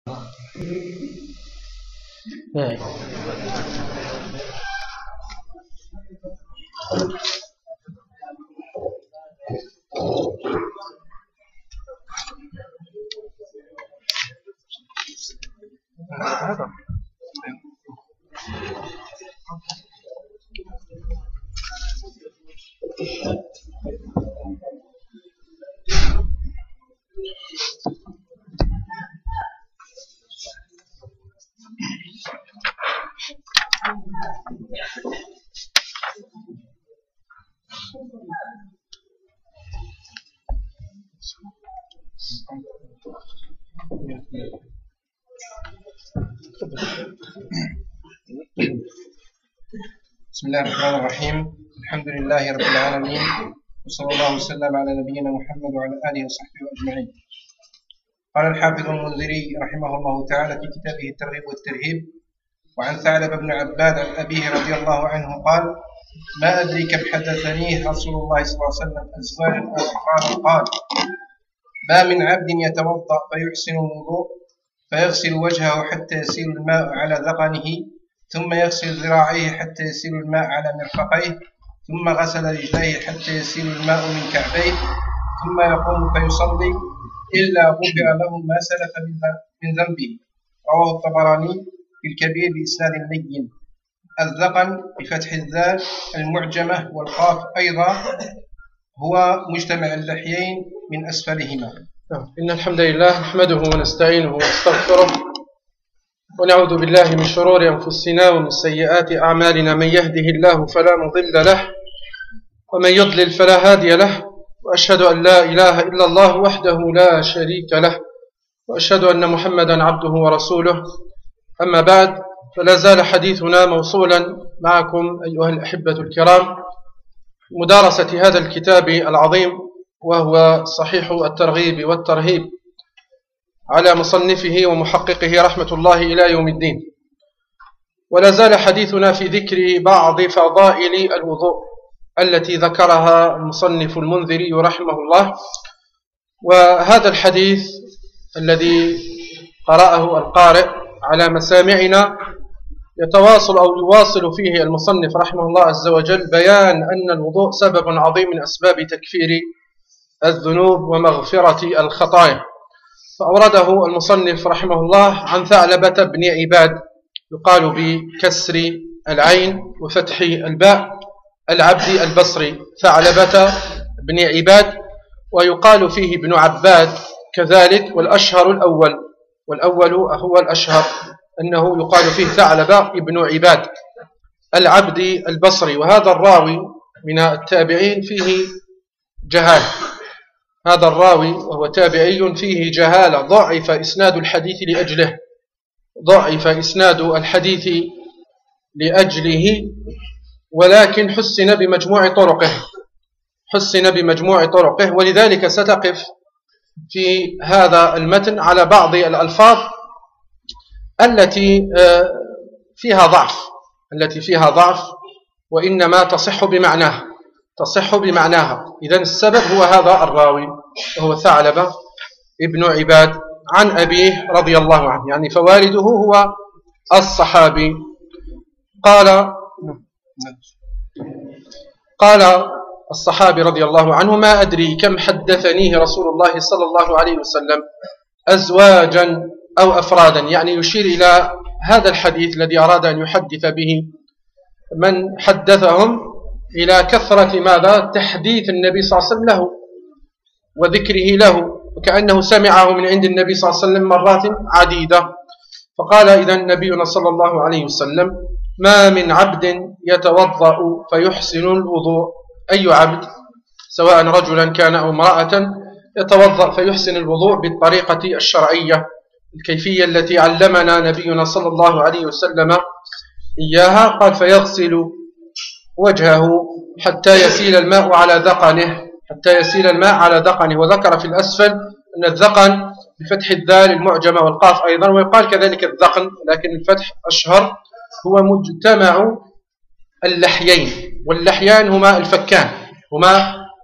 بسم الله الرحمن الرحيم. الحمد لله رب العالمين، وصلى الله وسلم على نبينا محمد وعلى آله وصحبه أجمعين. قال الحافظ المنذري رحمه الله تعالى في كتابه الترغيب والترهيب: وعن ثعلب بن عباد عن أبيه رضي الله عنه قال: ما أدري كم حدثنيه رسول الله صلى الله عليه وسلم أزواجا أو أحقابا قال: ما من عبد يتوضأ فيحسن الوضوء فيغسل وجهه حتى يسيل الماء على ذقنه، ثم يغسل ذراعيه حتى يسيل الماء على مرفقيه، ثم غسل رجليه حتى يسيل الماء من كعبيه، ثم يقوم فيصلي إلا غفر له ما سلف من ذنبه. رواه الطبراني في الكبير بإسناد لين. الذقن بفتح الذال المعجمة والقاف أيضا هو مجتمع اللحيين من أسفلهما. إن الحمد لله نحمده ونستعينه ونستغفره ونعوذ بالله من شرور أنفسنا ومن سيئات أعمالنا. من يهده الله فلا مضل له ومن يضلل فلا هادي له، وأشهد أن لا إله إلا الله وحده لا شريك له، وأشهد أن محمدا عبده ورسوله. أما بعد، فلا زال حديثنا موصولا معكم أيها الأحبة الكرام مدارسة هذا الكتاب العظيم، وهو صحيح الترغيب والترهيب، على مصنفه ومحققه رحمة الله إلى يوم الدين. ولا زال حديثنا في ذكر بعض فضائل الوضوء التي ذكرها المصنف المنذري رحمه الله. وهذا الحديث الذي قرأه القارئ على مسامعنا يتواصل أو يواصل فيه المصنف رحمه الله عز وجل بيان أن الوضوء سبب عظيم من أسباب تكفير الذنوب ومغفرة الخطايا. فأورده المصنف رحمه الله عن ثعلبة بن عباد، يقال بكسر العين وفتح الباء، العبدي البصري، ثعلبة بن عباد، ويقال فيه ابن عباد كذلك، والأشهر والأول هو الأشهر أنه يقال فيه ثعلبة ابن عباد العبدي البصري. وهذا الراوي من التابعين فيه جهالة، هذا الراوي وهو تابعي فيه جهالة، ضعف إسناد الحديث لأجله، ضعف إسناد الحديث لأجله، ولكن حسن بمجموع طرقه، ولذلك ستقف في هذا المتن على بعض الألفاظ التي فيها ضعف وإنما تصح بمعناها. إذن السبب هو هذا الراوي وهو ثعلبة ابن عباد عن أبيه رضي الله عنه، يعني فوالده هو الصحابي. قال الصحابي رضي الله عنه: ما أدري كم حدثنيه رسول الله صلى الله عليه وسلم أزواجا أو أفرادا، يعني يشير إلى هذا الحديث الذي أراد أن يحدث به من حدثهم إلى كثرة ماذا؟ تحديث النبي صلى الله عليه وسلم له وذكره له، وكأنه سمعه من عند النبي صلى الله عليه وسلم مرات عديدة. فقال إذن نبينا صلى الله عليه وسلم: ما من عبد يتوضأ فيحسن الوضوء، أي عبد سواء رجلا كان أو امرأة، يتوضأ فيحسن الوضوء بالطريقة الشرعية، الكيفية التي علمنا نبينا صلى الله عليه وسلم إياها. قال: فيغسل وجهه حتى يسيل الماء على ذقنه، وذكر في الأسفل أن الذقن بفتح الذال المعجمة والقاف أيضا، ويقال كذلك الذقن، لكن الفتح أشهر. هو مجتمع اللحيين، واللحيان هما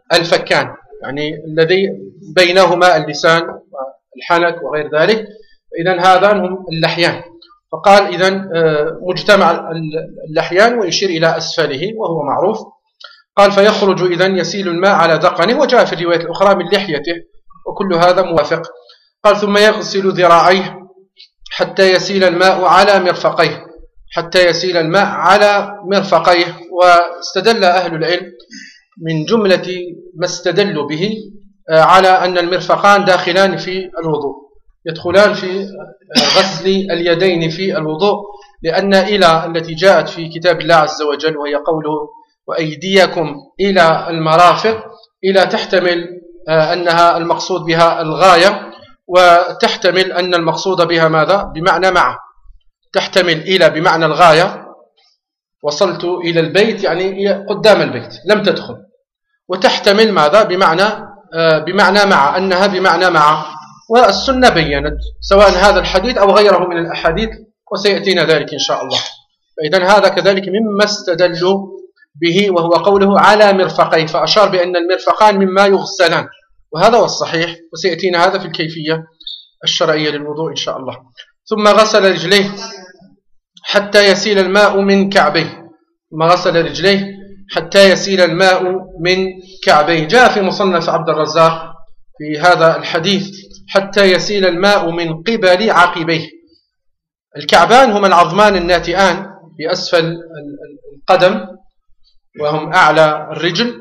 الفكان، يعني الذي بينهما اللسان والحنك وغير ذلك. فإذا هذا هم اللحيان. فقال إذن مجتمع اللحيان ويشير إلى أسفله وهو معروف. قال فيخرج إذن يسيل الماء على ذقنه، وجاء في الرواية الأخرى من لحيته، وكل هذا موافق. قال ثم يغسل ذراعيه حتى يسيل الماء على مرفقيه، حتى يسيل الماء على مرفقيه. واستدل أهل العلم من جملة ما استدلوا به على أن المرفقان داخلان في الوضوء، يدخلان في غسل اليدين في الوضوء، لأن إلى التي جاءت في كتاب الله عز وجل وهي قوله وأيديكم إلى المرافق، إلى تحتمل أنها المقصود بها الغاية، وتحتمل أن المقصود بها ماذا؟ بمعنى مع. تحتمل إلى بمعنى الغاية، وصلت إلى البيت يعني قدام البيت لم تدخل، وتحتمل ماذا؟ بمعنى مع، أنها بمعنى مع. والسنة بيّنت سواء هذا الحديث أو غيره من الأحاديث، وسيأتينا ذلك إن شاء الله. فإذن هذا كذلك مما استدلوا به، وهو قوله على مرفقيه، فأشار بأن المرفقان مما يغسلان، وهذا هو الصحيح، وسيأتينا هذا في الكيفية الشرعية للوضوء إن شاء الله. ثم غسل رجليه حتى يسيل الماء من كعبيه، ثم غسل رجليه حتى يسيل الماء من كعبيه. جاء في مصنف عبد الرزاق في هذا الحديث حتى يسيل الماء من قبل عقبيه. الكعبان هما العظمان الناتئان في أسفل القدم وهم أعلى الرجل.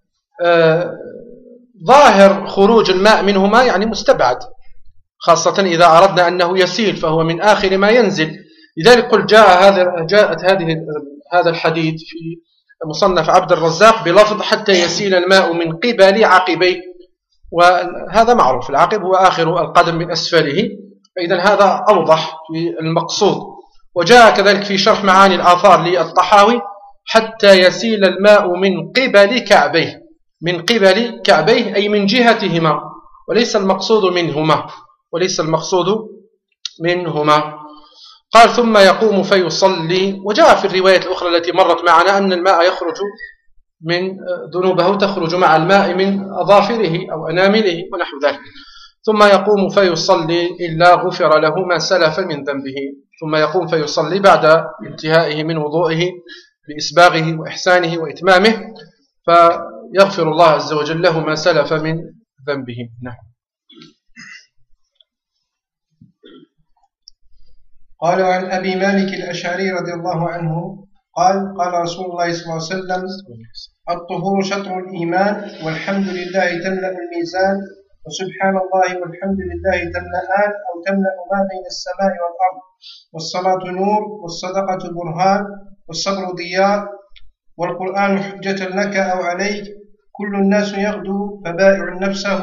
ظاهر خروج الماء منهما يعني مستبعد، خاصة إذا أردنا أنه يسيل فهو من آخر ما ينزل. لذلك قل جاءت هذا الحديث في مصنف عبد الرزاق بلفظ حتى يسيل الماء من قبل عقبيه، وهذا معروف، العقب هو آخر القدم من أسفله، فإذا هذا أوضح في المقصود. وجاء كذلك في شرح معاني الآثار للطحاوي حتى يسيل الماء من قبل كعبيه، من قبل كعبيه أي من جهتهما، وليس المقصود منهما، وليس المقصود منهما. قال ثم يقوم فيصلي. وجاء في الرواية الأخرى التي مرت معنا أن الماء يخرج من ذنوبه، تخرج مع الماء من أظافره أو أنامله ونحو ذلك. ثم يقوم فيصلي إلا غفر له ما سلف من ذنبه. ثم يقوم فيصلي بعد انتهائه من وضوئه بإسباغه وإحسانه وإتمامه، فيغفر الله عز وجل له ما سلف من ذنبه. نعم. قال عن أبي مالك الأشعري رضي الله عنه قال قال رسول الله صلى الله عليه وسلم الطهور شطر الإيمان والحمد لله تملأ الميزان وسبحان الله والحمد لله تملأان أو تملأ ما بين السماء والأرض والصلاة نور والصدقة برهان والصبر ضياء والقرآن حجة لك أو عليك كل الناس يغدو فبائع نفسه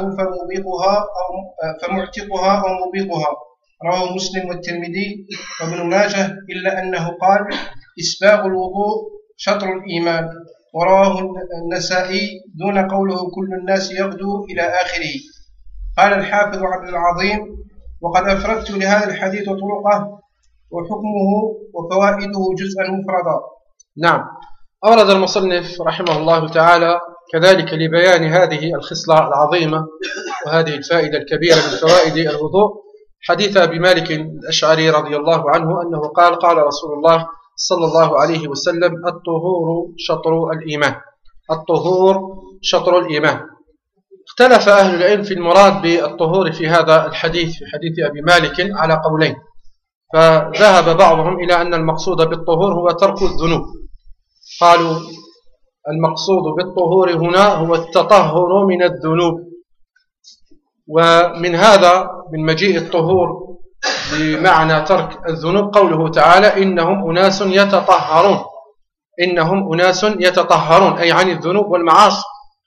فمعتقها أو موبقها. رواه مسلم والترمذي وابن ماجه، إلا أنه قال إسباغ الوضوء شطر الإيمان، ورواه النسائي دون قوله كل الناس يغدو إلى آخره. قال الحافظ عبد العظيم وقد أفردت لهذا الحديث طرقه وحكمه وفوائده جزءا مفردا. نعم. أورد المصنف رحمه الله تعالى كذلك لبيان هذه الخصلة العظيمة وهذه الفائدة الكبيرة من فوائد الوضوء حديث أبي مالك الأشعري رضي الله عنه أنه قال قال رسول الله صلى الله عليه وسلم الطهور شطر الإيمان. الطهور شطر الإيمان. اختلف أهل العلم في المراد بالطهور في هذا الحديث، في حديث أبي مالك، على قولين. فذهب بعضهم إلى أن المقصود بالطهور هو ترك الذنوب، قالوا المقصود بالطهور هنا هو التطهر من الذنوب. ومن هذا من مجيء الطهور بمعنى ترك الذنوب قوله تعالى إنهم أناس يتطهرون، إنهم أناس يتطهرون أي عن الذنوب والمعاصي.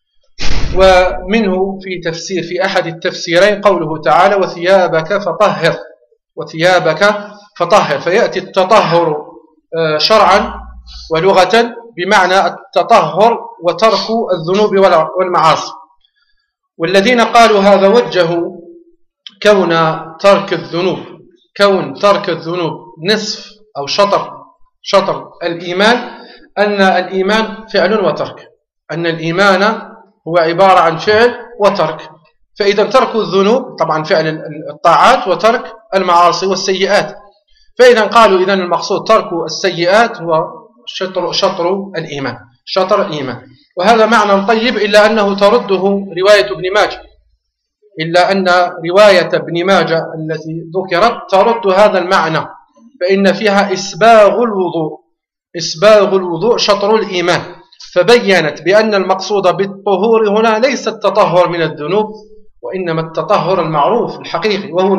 ومنه في أحد التفسيرين قوله تعالى وثيابك فطهر، وثيابك فطهر، فيأتي التطهر شرعا ولغة بمعنى التطهر وترك الذنوب والمعاصي. والذين قالوا هذا وجهوا كون ترك الذنوب نصف أو شطر الإيمان، أن الإيمان فعل وترك، أن الإيمان هو عبارة عن فعل وترك. فإذا ترك الذنوب طبعا فعل الطاعات وترك المعاصي والسيئات. فإذا قالوا إذن المقصود ترك السيئات هو شطر الإيمان، شطر الإيمان. وهذا معنى طيب، إلا أنه ترده رواية ابن ماجه، إلا أن رواية ابن ماجه التي ذكرت ترد هذا المعنى، فإن فيها إسباغ الوضوء شطر الإيمان، فبينت بأن المقصود بالطهور هنا ليس التطهر من الذنوب، وإنما التطهر المعروف الحقيقي وهو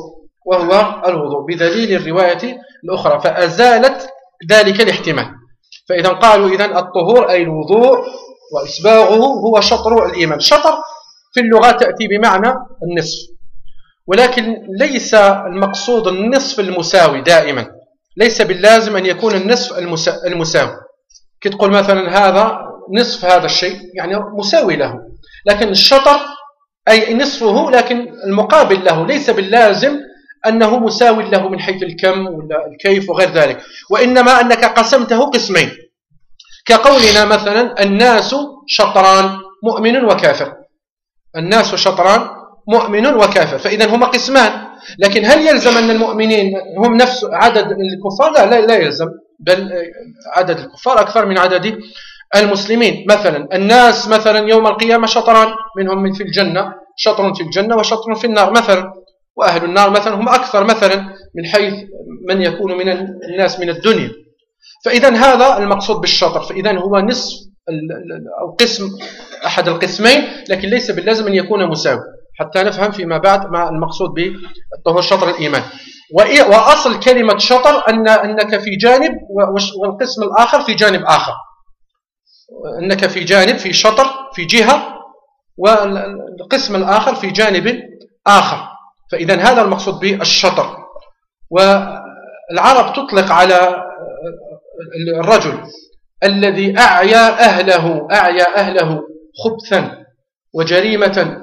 الوضوء بدليل الرواية الأخرى، فأزالت ذلك الاحتمال. فإذا قالوا إذن الطهور أي الوضوء، وإسباغه هو شطر الإيمان. شطر في اللغة تأتي بمعنى النصف، ولكن ليس المقصود النصف المساوي دائما، ليس باللازم أن يكون النصف المساوي. كتقول مثلا هذا نصف هذا الشيء يعني مساوي له، لكن الشطر أي نصفه لكن المقابل له ليس باللازم أنه مساوي له من حيث الكم ولا الكيف وغير ذلك، وإنما أنك قسمته قسمين، كقولنا مثلا الناس شطران مؤمن وكافر، الناس شطران مؤمن وكافر، فإذا هما قسمان. لكن هل يلزم أن المؤمنين هم نفس عدد الكفار؟ لا يلزم، بل عدد الكفار أكثر من عدد المسلمين. مثلا الناس مثلا يوم القيامة شطران، منهم من في الجنة شطر في الجنة وشطر في النار مثلا، وأهل النار مثلا هم أكثر مثلا من حيث من يكون من الناس من الدنيا. فإذا هذا المقصود بالشطر، فإذا هو نصف أو قسم أحد القسمين، لكن ليس باللازم أن يكون مساوي، حتى نفهم فيما بعد ما المقصود بالطهور شطر الإيمان. وأصل كلمة شطر أنك في جانب والقسم الآخر في جانب آخر، أنك في جانب في شطر في جهة والقسم الآخر في جانب آخر، فإذا هذا المقصود بالشطر. والعرب تطلق على الرجل الذي أعيا أهله خبثا وجريمة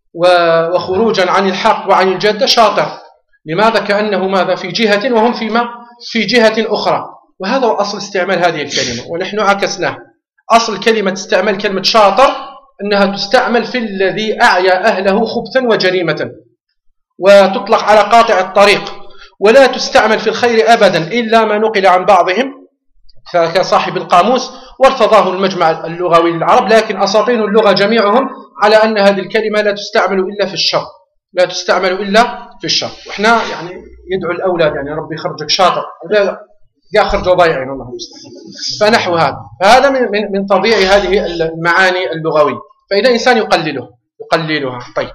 وخروجا عن الحق وعن الجادة شاطر. لماذا؟ كأنه ماذا في جهة وهم في جهة أخرى. وهذا هو أصل استعمال هذه الكلمة، ونحن عكسناه. أصل كلمة استعمال كلمة شاطر أنها تستعمل في الذي أعيا أهله خبثا وجريمة، وتطلق على قاطع الطريق، ولا تستعمل في الخير أبدا إلا ما نقل عن بعضهم كصاحب القاموس وارتضاه المجمع اللغوي للعرب. لكن أساطين اللغة جميعهم على أن هذه الكلمة لا تستعمل إلا في الشر، لا تستعمل إلا في الشر. وإحنا يعني يدعو الأولاد يعني ربي يخرجك شاطر، يخرج ضايعين الله المستعان، فنحو هذا من طبيعي هذه المعاني اللغوية، فإذا إنسان يقللها. طيب،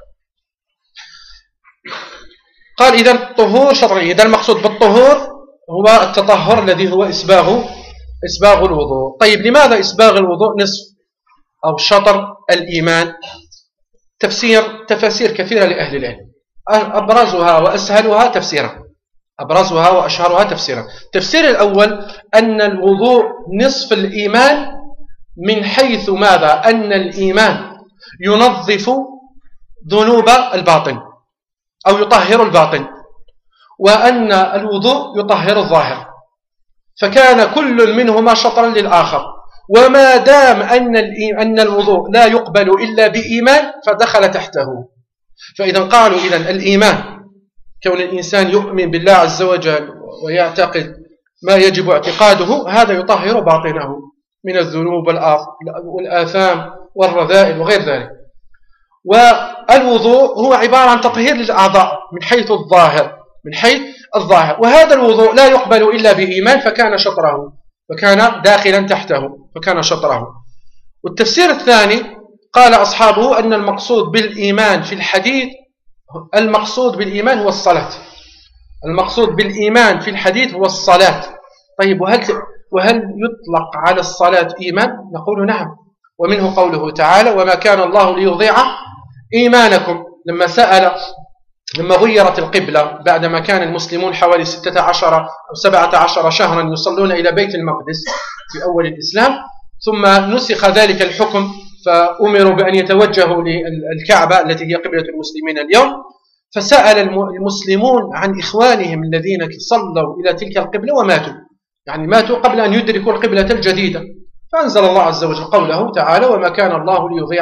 قال إذا الطهور شطري، إذا المقصود بالطهور هو التطهر الذي هو إسباغ الوضوء. طيب، لماذا إسباغ الوضوء نصف أو شطر الإيمان؟ تفاسير كثيرة لأهل العلم، أبرزها وأسهلها تفسيرا، أبرزها وأشهرها تفسيرا. التفسير الأول أن الوضوء نصف الإيمان، من حيث ماذا؟ أن الإيمان ينظف ذنوب الباطن أو يطهر الباطن، وأن الوضوء يطهر الظاهر، فكان كل منهما شطرا للآخر. وما دام أن الوضوء لا يقبل إلا بإيمان فدخل تحته. فإذا قالوا إذن الإيمان كون الإنسان يؤمن بالله عز وجل ويعتقد ما يجب اعتقاده، هذا يطهر باطنه من الذنوب والآثام والرذائل وغير ذلك. والوضوء هو عبارة عن تطهير للأعضاء من حيث الظاهر، وهذا الوضوء لا يقبل إلا بإيمان، فكان شطره، فكان داخلا تحته، فكان شطره. والتفسير الثاني قال أصحابه أن المقصود بالإيمان في الحديث، المقصود بالإيمان هو الصلاة، المقصود بالإيمان في الحديث هو الصلاة. طيب، وهل يطلق على الصلاة إيمان؟ نقول نعم، ومنه قوله تعالى: وما كان الله ليضيع إيمانكم. لما غيرت القبلة بعدما كان المسلمون حوالي 16 أو 17 شهرا يصلون إلى بيت المقدس في أول الإسلام، ثم نسخ ذلك الحكم فأمروا بأن يتوجهوا للكعبة التي هي قبلة المسلمين اليوم، فسأل المسلمون عن إخوانهم الذين صلوا إلى تلك القبلة وماتوا، يعني ماتوا قبل أن يدركوا القبلة الجديدة، فأنزل الله عز وجل قوله تعالى: وما كان الله ليضيع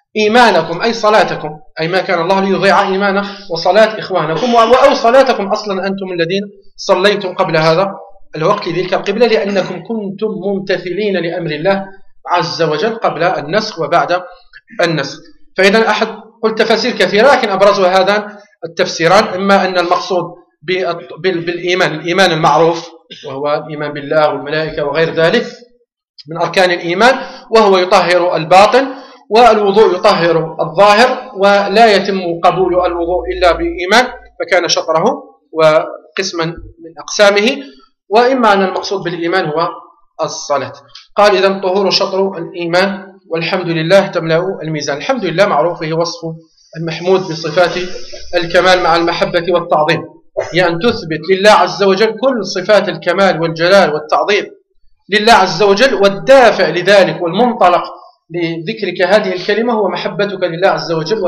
إيمانكم أي صلاتكم، أي ما كان الله ليضيع إيمان وصلاة إخوانكم أو صلاتكم أصلا أنتم الذين صليتم قبل هذا الوقت ذلك القبلة، لأنكم كنتم ممتثلين لأمر الله عز وجل قبل النسخ وبعد النسخ. فإذا أحد قلت تفاسير كثيرة، لكن أبرزها هذان التفسيران: إما أن المقصود بالإيمان الإيمان المعروف، وهو الإيمان بالله والملائكة وغير ذلك من أركان الإيمان، وهو يطهر الباطن، والوضوء يطهر الظاهر، ولا يتم قبول الوضوء إلا بإيمان، فكان شطره وقسما من أقسامه. وإما أن المقصود بالإيمان هو الصلاة. قال: إذن طهور شطر الإيمان، والحمد لله تملأ الميزان. الحمد لله معروف هي وصف المحمود بصفات الكمال مع المحبة والتعظيم، هي أن تثبت لله عز وجل كل صفات الكمال والجلال والتعظيم لله عز وجل، والدافع لذلك والمنطلق لذكرك هذه الكلمة هو محبتك لله عز وجل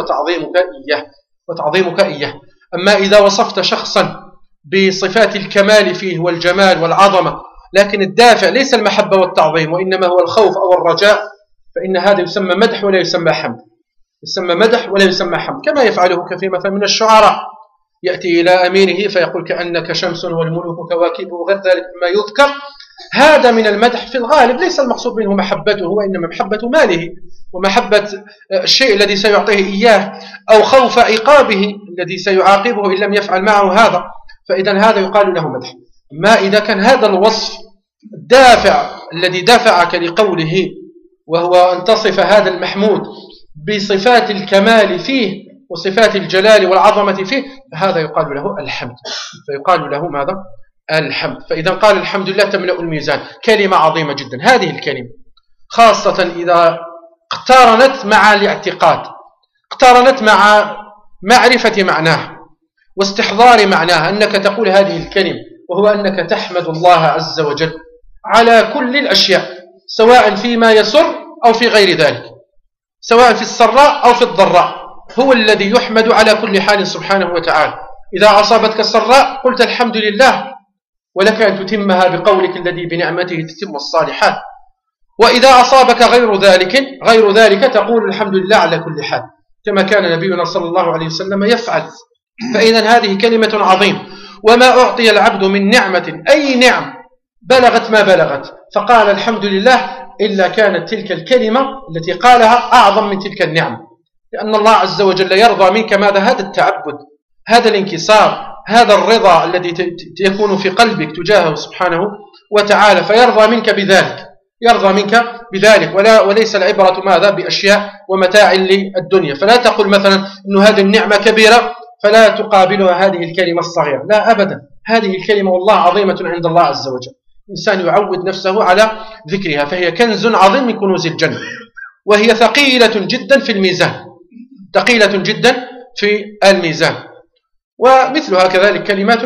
وتعظيمك إياه. أما إذا وصفت شخصا بصفات الكمال فيه والجمال والعظمة، لكن الدافع ليس المحبة والتعظيم وإنما هو الخوف أو الرجاء، فإن هذا يسمى مدح ولا يسمى حمد، يسمى مدح ولا يسمى حمد، كما يفعله كثير مثلا من الشعراء، يأتي إلى أميره فيقول: كأنك شمس والملوك كواكب وغير ذلك مما يذكر. هذا من المدح في الغالب ليس المقصود منه محبته، وإنما محبة ماله ومحبة الشيء الذي سيعطيه إياه، أو خوف عقابه الذي سيعاقبه إن لم يفعل معه هذا، فإذا هذا يقال له مدح. ما إذا كان هذا الوصف الدافع الذي دافعك لقوله، وهو أن تصف هذا المحمود بصفات الكمال فيه وصفات الجلال والعظمة فيه، هذا يقال له الحمد، فيقال له ماذا؟ الحمد. فإذا قال الحمد لله تملأ الميزان، كلمة عظيمة جدا. هذه الكلمة خاصة إذا اقترنت مع الاعتقاد، اقترنت مع معرفة معناه واستحضار معناها، أنك تقول هذه الكلمة، وهو أنك تحمد الله عز وجل على كل الأشياء، سواء فيما يسر أو في غير ذلك، سواء في السراء أو في الضراء، هو الذي يحمد على كل حال سبحانه وتعالى. إذا أصابتك السراء قلت الحمد لله، ولك أن تتمها بقولك الذي بنعمته تتم الصالحات. وإذا أصابك غير ذلك تقول الحمد لله على كل حال، كما كان نبينا صلى الله عليه وسلم يفعل. فإذا هذه كلمة عظيمة. وما أعطي العبد من نعمة، أي نعم بلغت ما بلغت، فقال الحمد لله، إلا كانت تلك الكلمة التي قالها أعظم من تلك النعمة، لأن الله عز وجل يرضى منك ماذا؟ هذا التعبد، هذا الانكسار، هذا الرضا الذي يكون في قلبك تجاهه سبحانه وتعالى، فيرضى منك بذلك وليس العبرة ماذا؟ بأشياء ومتاع للدنيا. فلا تقل مثلا أن هذه النعمة كبيرة فلا تقابلها هذه الكلمة الصغيرة، لا أبدا، هذه الكلمة والله عظيمة عند الله عز وجل. الإنسان يعود نفسه على ذكرها، فهي كنز عظيم من كنوز الجنة، وهي ثقيلة جدا في الميزان، ثقيلة جدا في الميزان. ومثلها كذلك كلمات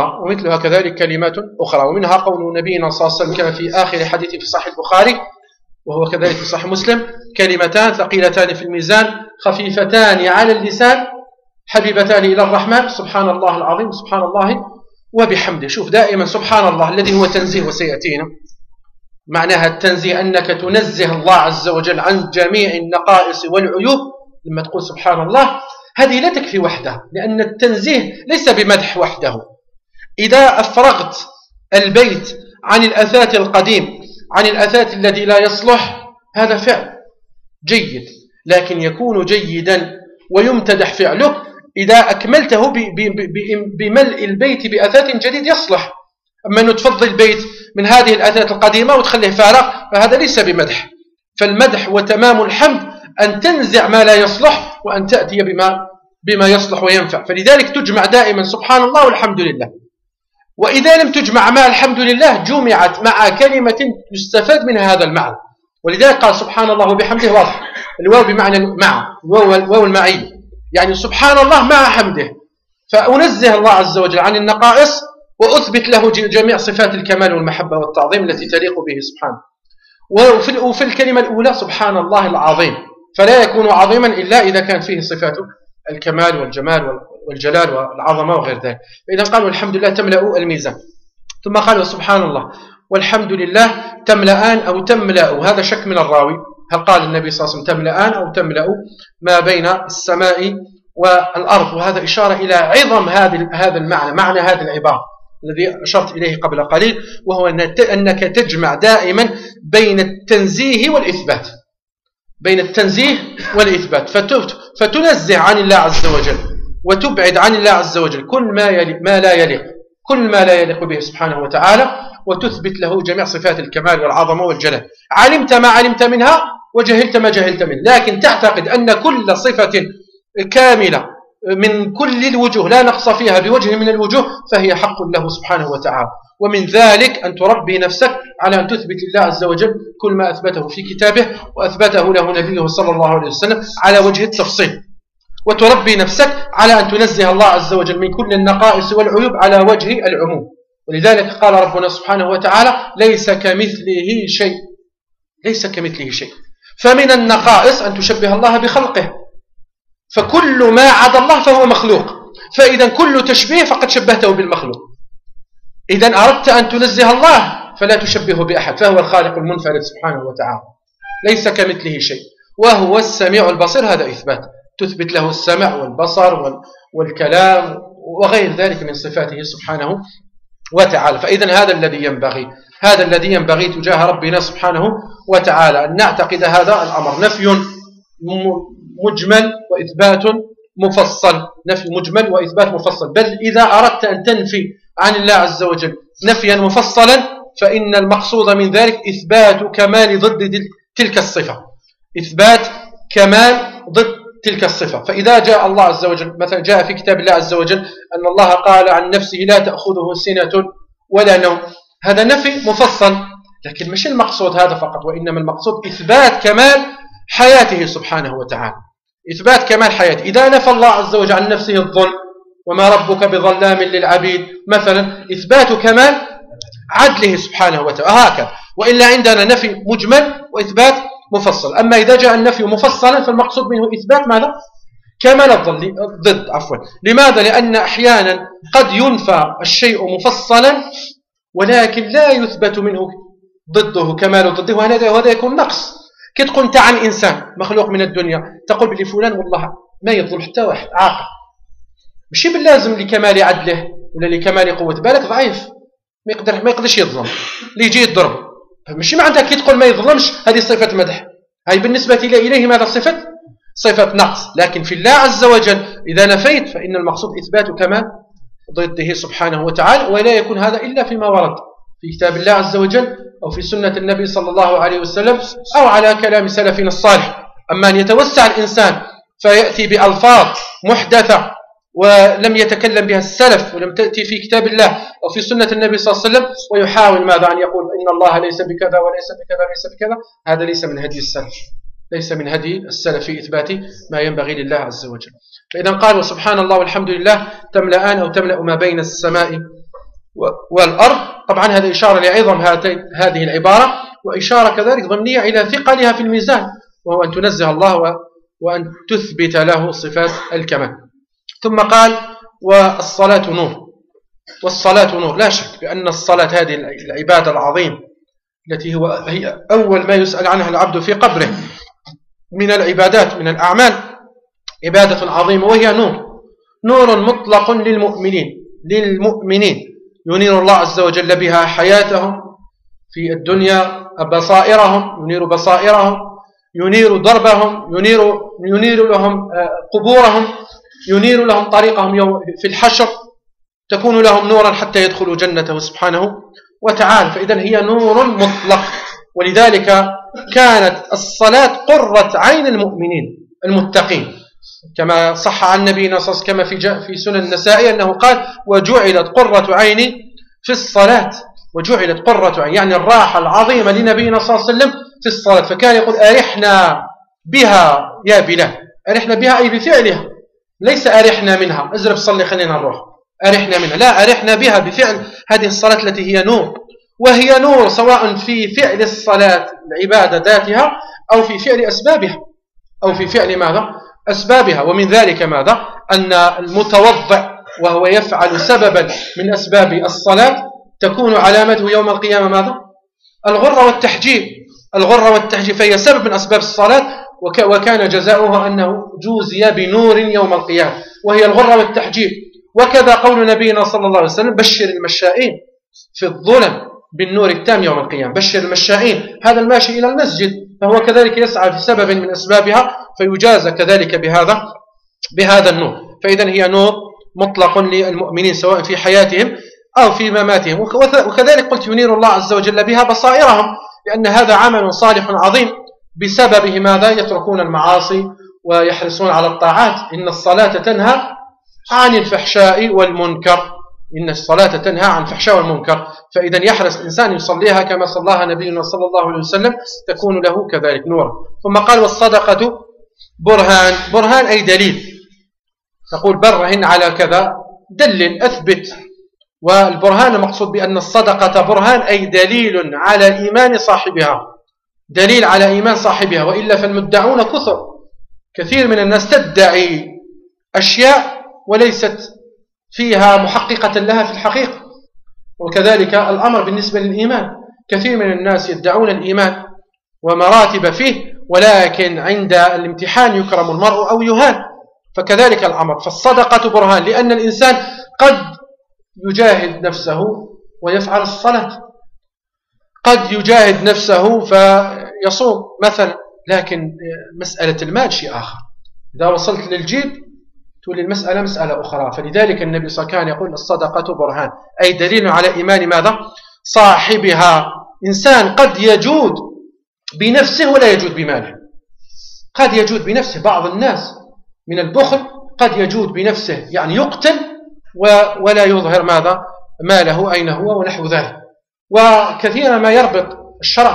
أخرى، ومنها قول نبينا صلى الله عليه وسلم كما في آخر حديث في صحيح البخاري، وهو كذلك في صحيح مسلم: كلمتان ثقيلتان في الميزان خفيفتان على اللسان حبيبتان إلى الرحمن، سبحان الله العظيم، سبحان الله وبحمده. شوف دائما سبحان الله الذي هو تنزيه، وسيأتينا معناها التنزيه أنك تنزه الله عز وجل عن جميع النقائص والعيوب. لما تقول سبحان الله هذه لا تكفي وحدها، لأن التنزيه ليس بمدح وحده. إذا أفرغت البيت عن الأثاث القديم، عن الأثاث الذي لا يصلح، هذا فعل جيد، لكن يكون جيدا ويمتدح فعلك إذا أكملته بملء البيت بأثاث جديد يصلح. أما أن تفضي البيت من هذه الأثاث القديمة وتخليه فارغ، فهذا ليس بمدح. فالمدح وتمام الحمد أن تنزع ما لا يصلح وأن تأتي بما يصلح وينفع. فلذلك تجمع دائما سبحان الله والحمد لله. وإذا لم تجمع مع الحمد لله جمعت مع كلمة يستفاد منها هذا المعنى، ولذلك قال سبحان الله وبحمده واضح، الواو بمعنى مع، الواو المعية، يعني سبحان الله مع حمده، فأنزه الله عز وجل عن النقائص وأثبت له جميع صفات الكمال والمحبة والتعظيم التي تليق به سبحانه. وفي الكلمة الأولى سبحان الله العظيم، فلا يكون عظيما إلا إذا كان فيه صفات الكمال والجمال والجلال والعظمة وغير ذلك. فإذا قالوا الحمد لله تملأ الميزان، ثم قالوا سبحان الله والحمد لله تملأان أو تملأ، هذا شك من الراوي، هل قال النبي صلى الله عليه وسلم تملأان أو تملأ ما بين السماء والأرض؟ وهذا إشارة إلى عظم هذا المعنى، معنى هذه العبارة الذي أشرت إليه قبل قليل، وهو أنك تجمع دائما بين التنزيه والإثبات، بين التنزيه والإثبات، فتنزه عن الله عز وجل وتبعد عن الله عز وجل كل ما لا يليق به سبحانه وتعالى، وتثبت له جميع صفات الكمال والعظمة والجلال. علمت ما علمت منها وجهلت ما جهلت منه، لكن تعتقد أن كل صفة كاملة من كل الوجوه لا نقص فيها بوجه من الوجوه فهي حق له سبحانه وتعالى. ومن ذلك أن تربي نفسك على أن تثبت لله عز وجل كل ما أثبته في كتابه وأثبته له نبيه صلى الله عليه وسلم على وجه التفصيل، وتربي نفسك على أن تنزه الله عز وجل من كل النقائص والعيوب على وجه العموم. ولذلك قال ربنا سبحانه وتعالى ليس كمثله شيء، ليس كمثله شيء. فمن النقائص أن تشبه الله بخلقه، فكل ما عدا الله فهو مخلوق، فإذا كل تشبيه فقد شبهته بالمخلوق. إذا أردت أن تنزه الله فلا تشبهه بأحد، فهو الخالق المنفرد سبحانه وتعالى، ليس كمثله شيء، وهو السميع البصير. هذا إثبات، تثبت له السمع والبصر والكلام وغير ذلك من صفاته سبحانه وتعالى. فإذا هذا الذي ينبغي تجاه ربنا سبحانه وتعالى أن نعتقد هذا الأمر، نفي مجمل وإثبات مفصل، نفي مجمل وإثبات مفصل. بل إذا أردت أن تنفي عن الله عز وجل نفيا مفصلا فإن المقصود من ذلك إثبات كمال ضد تلك الصفة، إثبات كمال ضد تلك الصفة. فإذا جاء الله عز وجل مثلا جاء في كتاب الله عز وجل أن الله قال عن نفسه لا تأخذه سنة ولا نوم، هذا نفي مفصل، لكن مش المقصود هذا فقط، وإنما المقصود إثبات كمال حياته سبحانه وتعالى، إثبات كمال حياته. إذا نفى الله عز وجل عن نفسه الظلم وما ربك بظلام للعبيد مثلا، إثبات كمال عدله سبحانه وتعالى، هكذا. وإلا عندنا نفي مجمل وإثبات مفصل. أما إذا جاء النفي مفصلا فالمقصود منه إثبات ماذا؟ كمال الضد. لماذا؟ لأن أحيانا قد ينفى الشيء مفصلا ولكن لا يثبت منه ضده كمال ضده، وهذا يكون نقص. كي تقول أنت عن إنسان مخلوق من الدنيا تقول بلي فلان والله ما يظلم حتى واحد، عاقل، ماشي باللازم لكمال عدله ولا لكمال قوة، بالك ضعيف ما يقدرش يظلم، اللي يجي يضرب، ماشي معناتها كي تقول ما يظلمش هذه صفة مدح، هاي بالنسبة إليه ماذا؟ صفة نقص. لكن في الله عز وجل إذا نفيت فإن المقصود إثبات كمال ضده سبحانه وتعالى، ولا يكون هذا إلا فيما ورد في كتاب الله عز وجل أو في سنة النبي صلى الله عليه وسلم أو على كلام سلفنا الصالح. أما أن يتوسع الإنسان فيأتي بألفاظ محدثة ولم يتكلم بها السلف ولم تأتي في كتاب الله أو في سنة النبي صلى الله عليه وسلم، ويحاول ماذا؟ أن يقول إن الله ليس بكذا وليس بكذا وليس بكذا، هذا ليس من هدي السلف، ليس من هدي السلف في إثبات ما ينبغي لله عز وجل. فإذا قال وسبحان الله والحمد لله تملأان أو تملأ ما بين السماء والأرض، طبعا هذا إشارة لعظم هذه العبارة، وإشارة كذلك ضمنية إلى ثقلها في الميزان، وهو أن تنزه الله وأن تثبت له صفات الكمال. ثم قال والصلاة نور. والصلاة نور، لا شك بأن الصلاة هذه العبادة العظيم التي هي أول ما يسأل عنها العبد في قبره من العبادات من الأعمال، عبادة عظيمة، وهي نور مطلق للمؤمنين ينير الله عز وجل بها حياتهم في الدنيا، ينير بصائرهم، ينير دربهم، ينير لهم قبورهم، ينير لهم طريقهم في الحشر، تكون لهم نورا حتى يدخلوا جنته سبحانه وتعالى. فإذا هي نور مطلق، ولذلك كانت الصلاة قرة عين المؤمنين المتقين، كما صح عن نبينا صلى الله عليه وسلم كما في سنن النسائي أنه قال وجعلت قرة عيني في الصلاة. وجعلت قرة عين يعني الراحة العظيمة لنبينا صلى الله عليه وسلم في الصلاة، فكان يقول أرحنا بها يا بلال، أرحنا بها أي بفعلها، ليس أرحنا منها ازرب صلي خلينا نروح أرحنا منها، لا، أرحنا بها بفعل هذه الصلاة التي هي نور. وهي نور سواء في فعل الصلاة العبادة ذاتها أو في فعل أسبابها، أو في فعل ماذا؟ أسبابها. ومن ذلك ماذا؟ أن المتوضع وهو يفعل سببا من أسباب الصلاة تكون علامته يوم القيامة ماذا؟ الغرة والتحجيب. الغرة والتحجيل، فهي سبب من أسباب الصلاة، وكان جزاؤها أنه جوزي بنور يوم القيامة، وهي الغرة والتحجيل. وكذا قول نبينا صلى الله عليه وسلم: بشر المشائين في الظلم بالنور التام يوم القيامة. بشر المشائين، هذا الماشي إلى المسجد فهو كذلك يسعى في سبب من أسبابها فيجازى كذلك بهذا النور. فإذا هي نور مطلق للمؤمنين سواء في حياتهم أو في مماتهم. وكذلك قلت ينير الله عز وجل بها بصائرهم، لأن هذا عمل صالح عظيم بسببه ماذا؟ يتركون المعاصي ويحرصون على الطاعات. إن الصلاة تنهى عن الفحشاء والمنكر، إن الصلاة تنهى عن الفحشاء والمنكر. فإذا يحرص الإنسان يصليها كما صلاها نبينا صلى الله عليه وسلم، تكون له كذلك نورا. ثم قال: والصدقة برهان. برهان أي دليل. تقول برهن على كذا، دلل، أثبت. والبرهان المقصود بأن الصدقة برهان أي دليل على إيمان صاحبها، دليل على إيمان صاحبها. وإلا فالمدعون كثير من الناس تدعي أشياء وليست فيها محققة لها في الحقيقة. وكذلك الأمر بالنسبة للإيمان، كثير من الناس يدعون الإيمان ومراتب فيه، ولكن عند الامتحان يكرم المرء أو يهان. فكذلك الأمر، فالصدقة برهان، لأن الإنسان قد يجاهد نفسه ويفعل الصلاة، قد يجاهد نفسه فيصوم مثلا، لكن مسألة المال شيء آخر. إذا وصلت للجيب تقول المسألة مسألة أخرى. فلذلك النبي صلى الله عليه وسلم يقول: الصدقة برهان أي دليل على إيمان ماذا؟ صاحبها. إنسان قد يجود بنفسه ولا يجود بماله، قد يجود بنفسه. بعض الناس من البخل قد يجود بنفسه، يعني يقتل ولا يظهر ماذا؟ ماله أين هو ونحو ذلك. وكثيرا ما يربط الشرع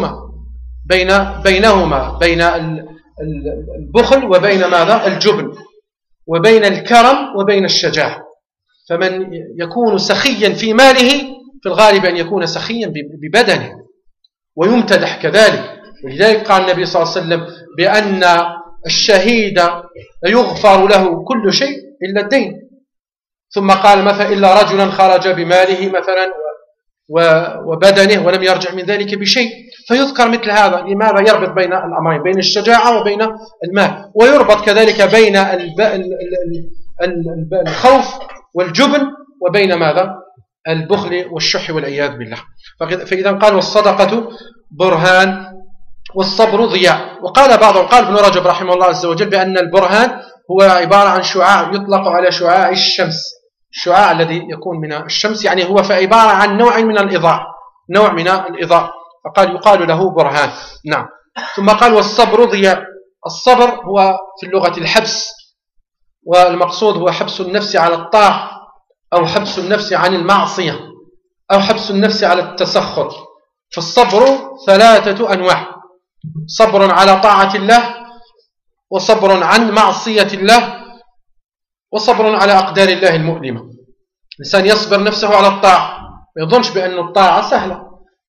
بين البخل وبين ماذا؟ الجبن، وبين الكرم وبين الشجاعة. فمن يكون سخيا في ماله في الغالب أن يكون سخيا ببدنه ويمتدح كذلك. ولذلك قال النبي صلى الله عليه وسلم بأن الشهيد يغفر له كل شيء إلا الدين. ثم قال مثلا: إلا رجلا خرج بماله مثلا وبدنه ولم يرجع من ذلك بشيء. فيذكر مثل هذا. لماذا؟ يربط بين الأمرين، بين الشجاعة وبين المال، ويربط كذلك بين الخوف والجبن وبين ماذا؟ البخل والشح والعياذ بالله. فإذا قال: والصدقة برهان والصبر ضياء. وقال بعضهم، قال ابن رجب رحمه الله عز وجل بأن البرهان هو عبارة عن شعاع يطلق على شعاع الشمس، الشعاع الذي يكون من الشمس، يعني هو عبارة عن نوع من الإضاءة، فقال يقال له برهان. نعم. ثم قال: والصبر ضياء. الصبر هو في اللغة الحبس، والمقصود هو حبس النفس على الطاعة، أو حبس النفس عن المعصية، أو حبس النفس على التسخط. فالصبر 3 أنواع: صبر على طاعة الله، وصبر عن معصية الله، وصبر على أقدار الله المؤلمة. الإنسان يصبر نفسه على الطاعة، ما يظنش بأن الطاعة سهلة،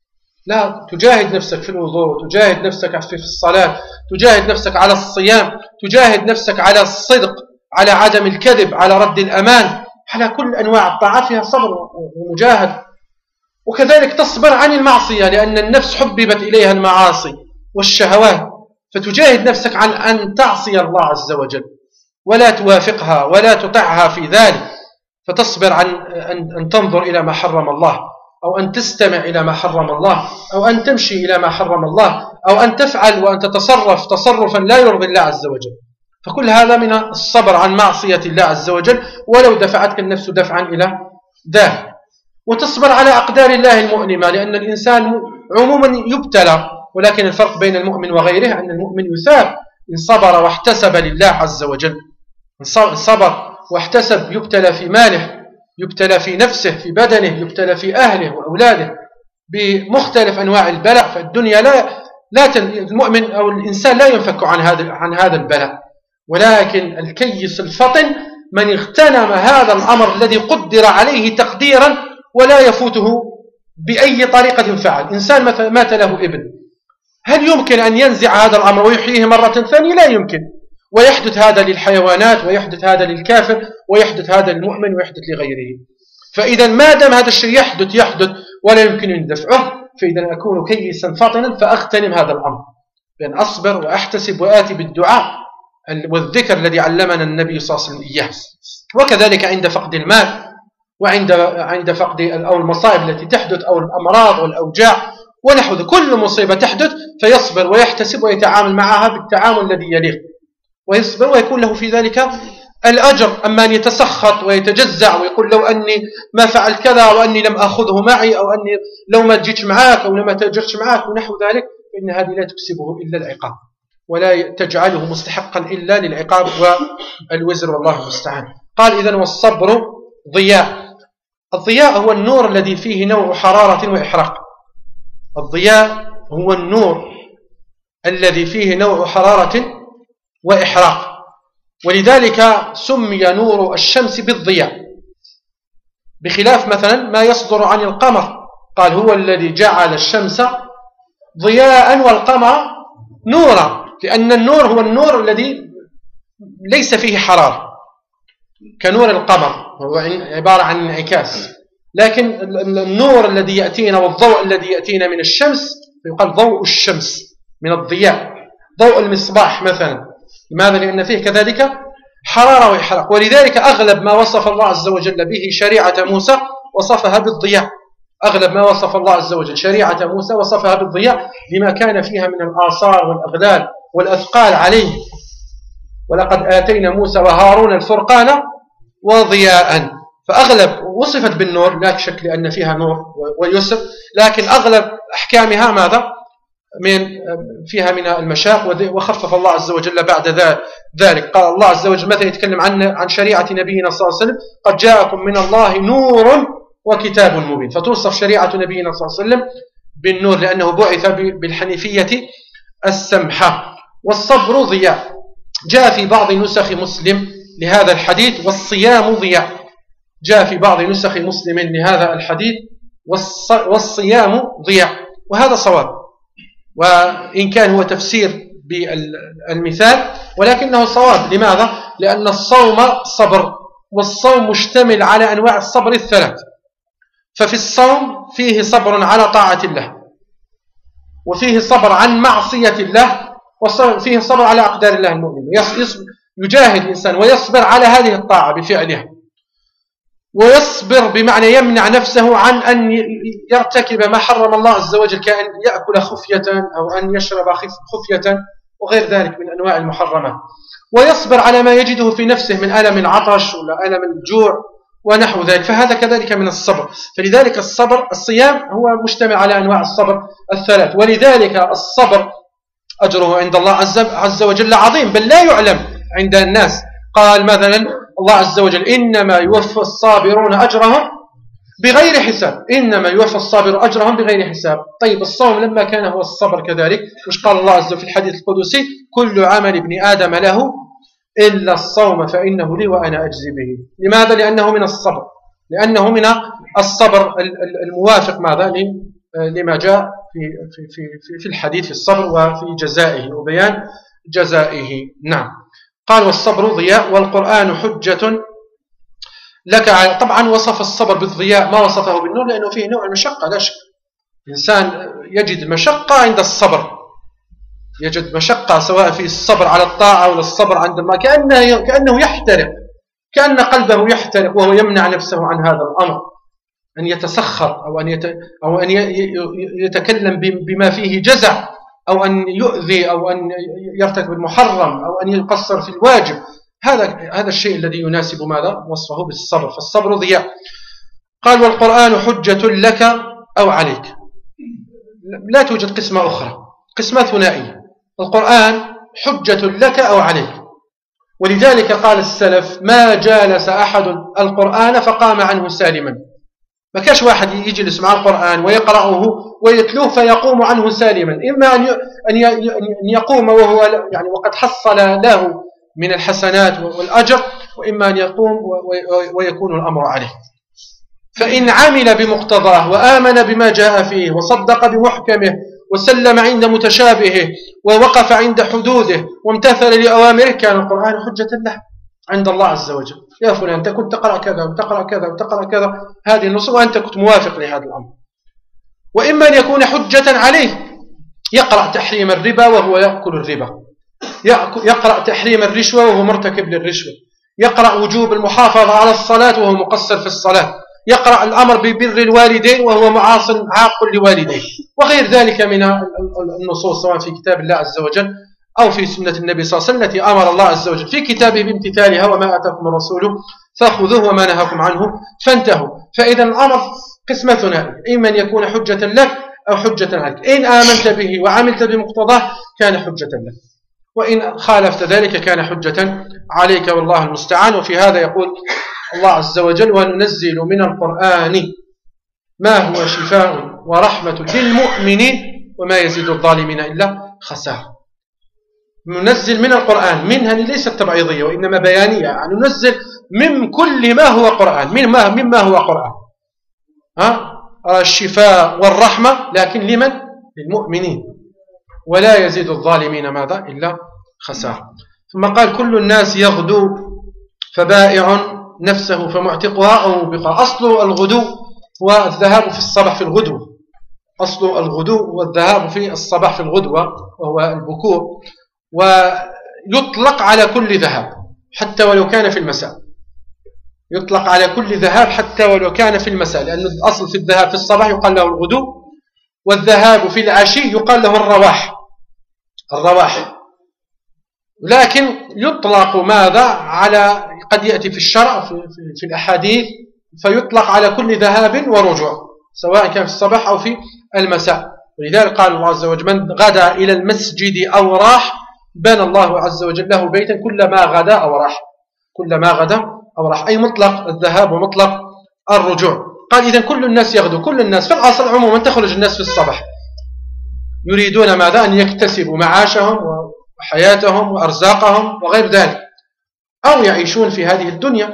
لا، تجاهد نفسك في الوضوء، تجاهد نفسك في الصلاة، تجاهد نفسك على الصيام، تجاهد نفسك على الصدق، على عدم الكذب، على رد الأمان، على كل أنواع الطاعات فيها صبر ومجاهد. وكذلك تصبر عن المعصية، لأن النفس حببت إليها المعاصي والشهوات، فتجاهد نفسك عن أن تعصي الله عز وجل ولا توافقها ولا تطعها في ذلك، فتصبر عن أن تنظر إلى ما حرم الله، أو أن تستمع إلى ما حرم الله، أو أن تمشي إلى ما حرم الله، أو أن تفعل وأن تتصرف تصرفا لا يرضي الله عز وجل. فكل هذا من الصبر عن معصية الله عز وجل، ولو دفعتك النفس دفعا إلى ذلك. وتصبر على أقدار الله المؤلمة، لأن الإنسان عموما يبتلى، ولكن الفرق بين المؤمن وغيره أن المؤمن يثاب إن صبر واحتسب لله عز وجل. إن صبر واحتسب يبتلى في ماله، يبتلى في نفسه، في بدنه، يبتلى في أهله وأولاده بمختلف أنواع البلاء. فالدنيا المؤمن أو الإنسان لا ينفك عن هذا البلاء، ولكن الكيس الفطن من اغتنم هذا الأمر الذي قدر عليه تقديرا ولا يفوته بأي طريقة فعل. إنسان مات له ابن، هل يمكن أن ينزع هذا الأمر ويحييه مرة ثانية؟ لا يمكن. ويحدث هذا للحيوانات، ويحدث هذا للكافر، ويحدث هذا للمؤمن، ويحدث لغيره. فإذا ما دام هذا الشيء يحدث ولا يمكن أن يدفعه، فإذا أكون كيسا فطنا فأغتنم هذا الأمر بأن أصبر وأحتسب وآتي بالدعاء والذكر الذي علمنا النبي صلى الله عليه وسلم إياه. وكذلك عند فقد المال وعند فقد أو المصائب التي تحدث أو الأمراض والأوجاع ونحو كل مصيبة تحدث فيصبر ويحتسب ويتعامل معها بالتعامل الذي يليق ويصبر ويكون له في ذلك الأجر. أما أن يتسخط ويتجزع ويقول لو أني ما فعل كذا وأني لم أخذه معي أو أني لو ما جيتش معاك أو لما تاجرتش معاك ونحو ذلك، فإن هذه لا تكسبه إلا العقاب ولا تجعله مستحقا إلا للعقاب والوزر والله المستعان. قال إذن والصبر ضياء. الضياء هو النور الذي فيه نوع حرارة وإحراق. الضياء هو النور الذي فيه نوع حرارة وإحراق، ولذلك سمي نور الشمس بالضياء، بخلاف مثلا ما يصدر عن القمر، قال هو الذي جعل الشمس ضياء والقمر نورا، لأن النور هو النور الذي ليس فيه حرارة كنور القمر، هو عبارة عن انعكاس. لكن النور الذي يأتينا والضوء الذي يأتينا من الشمس يقال ضوء الشمس من الضياء، ضوء المصباح مثلا. لماذا؟ لأن فيه كذلك حرارة وإحراق. ولذلك أغلب ما وصف الله عز وجل به شريعة موسى وصفها بالضياء. أغلب ما وصف الله عز وجل شريعة موسى وصفها بالضياء لما كان فيها من الآثار والأغلال والأثقال عليه. ولقد آتينا موسى وهارون الفرقان وضياء، فأغلب وصفت بالنور لا شك لأن فيها نور ويسر، لكن أغلب أحكامها ماذا؟ فيها من المشاق، وخفف الله عز وجل بعد ذلك. قال الله عز وجل مثلا يتكلم عن شريعة نبينا صلى الله عليه وسلم قد جاءكم من الله نور وكتاب مبين، فتوصف شريعة نبينا صلى الله عليه وسلم بالنور لأنه بعث بالحنيفية السمحة. والصبر ضياء. جاء في بعض نسخ مسلم لهذا الحديث والصيام ضياء. جاء في بعض نسخ مسلم لهذا الحديث والصيام ضياء، وهذا صواب، وإن كان هو تفسير بالمثال ولكنه صواب. لماذا؟ لأن الصوم صبر، والصوم مشتمل على أنواع الصبر الثلاث. ففي الصوم فيه صبر على طاعة الله، وفيه صبر عن معصية الله، وفيه صبر على أقدار الله المؤمن. يجاهد الإنسان ويصبر على هذه الطاعة بفعلها، ويصبر بمعنى يمنع نفسه عن أن يرتكب ما حرم الله عز وجل كأن يأكل خفية أو أن يشرب خفية وغير ذلك من أنواع المحرمات، ويصبر على ما يجده في نفسه من ألم العطش ولا ألم الجوع ونحو ذلك، فهذا كذلك من الصبر. فلذلك الصيام هو مجتمع على أنواع الصبر الثلاث، ولذلك الصبر أجره عند الله عز وجل عظيم، بل لا يعلم عند الناس. قال مثلا الله عز وجل إنما يوفى الصابرون أجرهم بغير حساب. إنما يوفى الصابر أجرهم بغير حساب. طيب الصوم لما كان هو الصبر كذلك، وش قال الله عز وجل في الحديث القدسي؟ كل عمل ابن آدم له إلا الصوم فإنه لي وأنا أجزي به. لماذا؟ لأنه من الصبر، لأنه من الصبر الموافق ماذا لما جاء في الحديث في الصبر وفي جزائه وبيان جزائه. نعم. قال والصبر ضياء والقرآن حجة لك. طبعا وصف الصبر بالضياء ما وصفه بالنور لأنه فيه نوع المشقة لا شك. الإنسان يجد مشقة عند الصبر، يجد مشقة سواء في الصبر على الطاعة ولا الصبر عند الماء، كأنه يحترق، كأن قلبه يحترق وهو يمنع نفسه عن هذا الأمر، أن يتسخر أو أن يتكلم بما فيه جزع أو أن يؤذي أو أن يرتكب المحرم أو أن يقصر في الواجب. هذا الشيء الذي يناسب ماذا؟ وصفه بالصبر. فالصبر ضياء. قال والقرآن حجة لك أو عليك. لا توجد قسمة أخرى، قسمة ثنائية. القرآن حجة لك أو عليك. ولذلك قال السلف ما جالس أحد القرآن فقام عنه سالما. ما كاش واحد يجلس مع القرآن ويقرأه ويتلوه فيقوم عنه سالما، إما أن يقوم وهو يعني وقد حصل له من الحسنات والأجر، وإما أن يقوم ويكون الأمر عليه. فإن عمل بمقتضاه وآمن بما جاء فيه وصدق بمحكمه وسلم عند متشابهه ووقف عند حدوده وامتثل لأوامره كان القرآن حجة له عند الله عز وجل. يا فلان أنت كنت تقرأ كذا وتقرأ كذا وتقرأ كذا هذه النصوص وأنت كنت موافق لهذا الأمر. وإما أن يكون حجة عليه، يقرأ تحريم الربا وهو يأكل الربا، يقرأ تحريم الرشوة وهو مرتكب للرشوة، يقرأ وجوب المحافظة على الصلاة وهو مقصر في الصلاة، يقرأ الأمر ببر الوالدين وهو معاص عاق لوالديه، وغير ذلك من النصوص سواء في كتاب الله عز وجل أو في سنة النبي صلى الله عليه وسلم التي أمر الله عز وجل في كتابه بامتثالها، وما آتاكم الرسول فخذوه وما نهاكم عنه فانتهوا. فإذا الأمر قسمة ثنائية، إما أن يكون حجة لك أو حجة عليك، إن آمنت به وعملت بمقتضاه كان حجة لك، وإن خالفت ذلك كان حجة عليك، والله المستعان. وفي هذا يقول الله عز وجل: وننزل من القرآن ما هو شفاء ورحمة للمؤمنين وما يزيد الظالمين إلا خسارة. ننزل من القرآن، منها ليست تبعيضية وإنما بيانية، يعني ننزل من كل ما هو قرآن، مما هو قرآن، الشفاء والرحمة، لكن لمن؟ للمؤمنين، ولا يزيد الظالمين ماذا؟ إلا خسارة. ثم قال: كل الناس يغدو فبائع نفسه فمعتقها أو بقى. أصل الغدو هو الذهاب في الصباح في الغدو، أصل الغدو والذهاب في الصباح في الغدوة وهو البكور، ويطلق على كل ذهاب حتى ولو كان في المساء، يطلق على كل ذهاب حتى ولو كان في المساء، لأن الأصل في الذهاب في الصباح يقال له الغدو، والذهاب في العشي يقال له الرواح. لكن يطلق ماذا على، قد يأتي في الشرع في الأحاديث فيطلق على كل ذهاب ورجوع سواء كان في الصباح أو في المساء. ولذلك قال الله عز وجل: من غدا إلى المسجد أو راح بنى الله عز وجل له بيتا كلما غدا أو راح، أي مطلق الذهاب ومطلق الرجوع. قال: إذن كل الناس يغدو، كل الناس في الأصل عموما تخرج الناس في الصباح يريدون ماذا؟ أن يكتسبوا معاشهم وحياتهم وأرزاقهم وغير ذلك، أو يعيشون في هذه الدنيا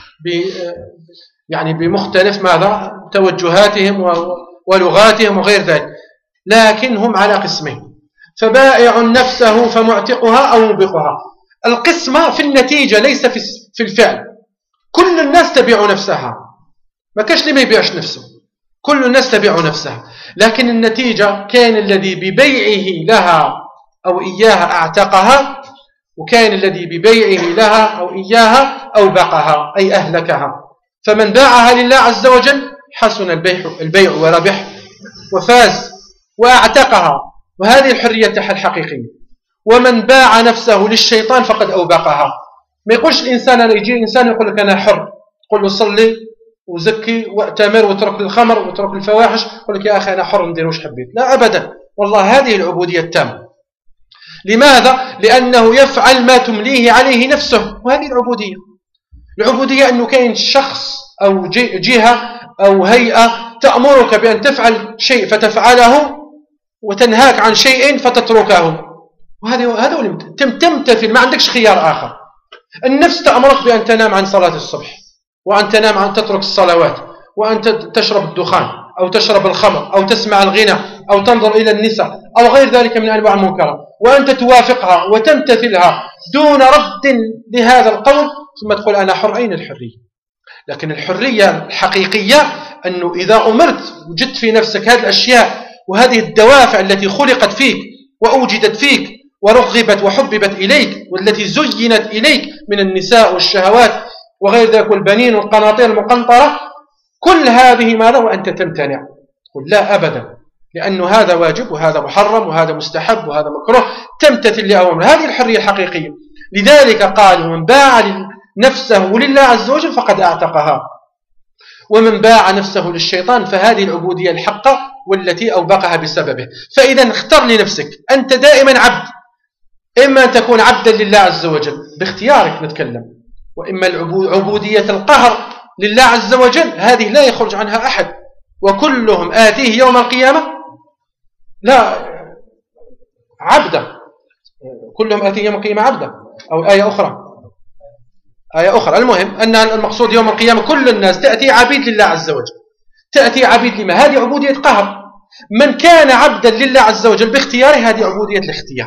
يعني بمختلف ماذا؟ توجهاتهم ولغاتهم وغير ذلك. لكن هم على قسمين: فبائع نفسه فمعتقها أو مبقها. القسمة في النتيجة ليس في الفعل. كل الناس تبيع نفسها، ما كاش اللي ما يبيعش نفسه، كل الناس تبيع نفسها، لكن النتيجة كان الذي ببيعه لها أو إياها أعتقها، وكان الذي ببيعه لها أو إياها أوبقها أي أهلكها. فمن باعها لله عز وجل حسن البيع وربح وفاز وأعتقها، وهذه الحرية الحقيقية. ومن باع نفسه للشيطان فقد أوبقها. ما يقولش الإنسان، أنا يجي إنسان يقول لك أنا حر، قل له صلي وزكي واتمر وترك الخمر وترك الفواحش، يقول لك يا أخي أنا حر ندير وش حبيت. لا أبدا، والله هذه العبودية التامة. لماذا؟ لأنه يفعل ما تمليه عليه نفسه، وهذه العبودية أنه كاين شخص أو جهة أو هيئة تأمرك بأن تفعل شيء فتفعله وتنهاك عن شيء فتتركه، وهذا هو تمتثل، ما عندكش خيار آخر. النفس تأمرك بأن تنام عن صلاة الصبح، وأن تنام عن تترك الصلوات، وأن تشرب الدخان أو تشرب الخمر أو تسمع الغنى أو تنظر إلى النساء أو غير ذلك من أنواع المنكرات، وأنت توافقها وتمتثلها دون رد لهذا القول، ثم تقول أنا حر. أين الحرية؟ لكن الحرية الحقيقية أنه إذا أمرت وجدت في نفسك هذه الأشياء وهذه الدوافع التي خلقت فيك وأوجدت فيك ورغبت وحببت إليك والتي زينت إليك من النساء والشهوات وغير ذلك والبنين والقناطير المقنطرة، كل هذه ماذا؟ وأنت تمتنع، قل لا أبدا، لأن هذا واجب وهذا محرم وهذا مستحب وهذا مكروه، تمتثل لأوامر. هذه الحرية الحقيقية. لذلك قال: من باع نفسه لله عز وجل فقد أعتقها، ومن باع نفسه للشيطان فهذه العبودية الحقة والتي أوبقها بسببه. فإذا اختر لنفسك، أنت دائما عبد، إما أن تكون عبدا لله عز وجل باختيارك نتكلم، وإما عبودية القهر لله عز وجل، هذه لا يخرج عنها أحد، وكلهم آتيه يوم القيامة لا عبدا، كلهم آتيه يوم القيامة عبدا. أو آية أخرى. المهم أن المقصود يوم القيامة كل الناس تأتي عبيد لله عز وجل، تأتي عبيد لما؟ هذه عبودية قهر. من كان عبدا لله عز وجل باختياره هذه عبودية الاختيار،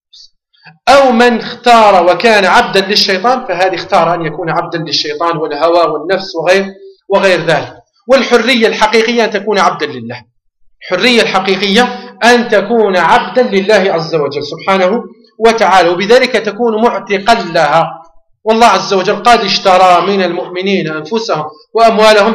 أو من اختار وكان عبدا للشيطان فهذه اختار أن يكون عبدا للشيطان والهوى والنفس وغير ذلك. والحرية الحقيقية أن تكون عبدا لله. الحرية الحقيقية أن تكون عبدا لله عز وجل سبحانه وتعالى، وبذلك تكون معتقا لها. والله عز وجل قد اشترى من المؤمنين أنفسهم وأموالهم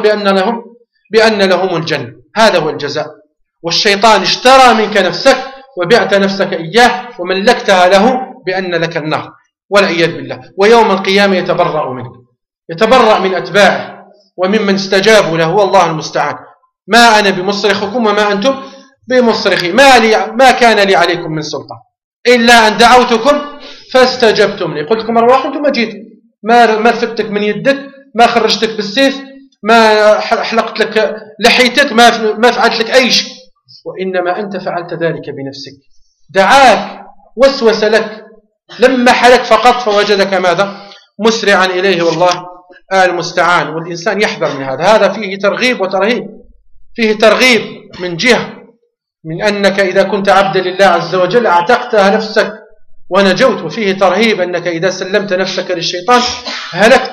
بأن لهم الجنة، هذا هو الجزاء. والشيطان اشترى منك نفسك وبعت نفسك إياه وملكتها له بأن لك النار والعياذ بالله. ويوم القيامة يتبرأ منك، يتبرأ من أتباعه وممن استجابوا له، والله المستعان. ما أنا بمصرخكم وما أنتم بمصرخي، ما كان لي عليكم من سلطان إلا أن دعوتكم فاستجبتم لي، قلت لكم أرواح أنتم ما جيتوا، ما رفدتك من يدك، ما خرجتك بالسيف، ما حلقت لك لحيتك، ما فعلت لك أي شيء، وإنما أنت فعلت ذلك بنفسك. دعاك، وسوس لك، لمح لك فقط فوجدك ماذا؟ مسرعا إليه، والله المستعان. والإنسان يحذر من هذا فيه ترغيب وترهيب. فيه ترغيب من جهة من أنك إذا كنت عبدا لله عز وجل اعتقتها نفسك ونجوت، وفيه ترهيب أنك إذا سلمت نفسك للشيطان هلكت.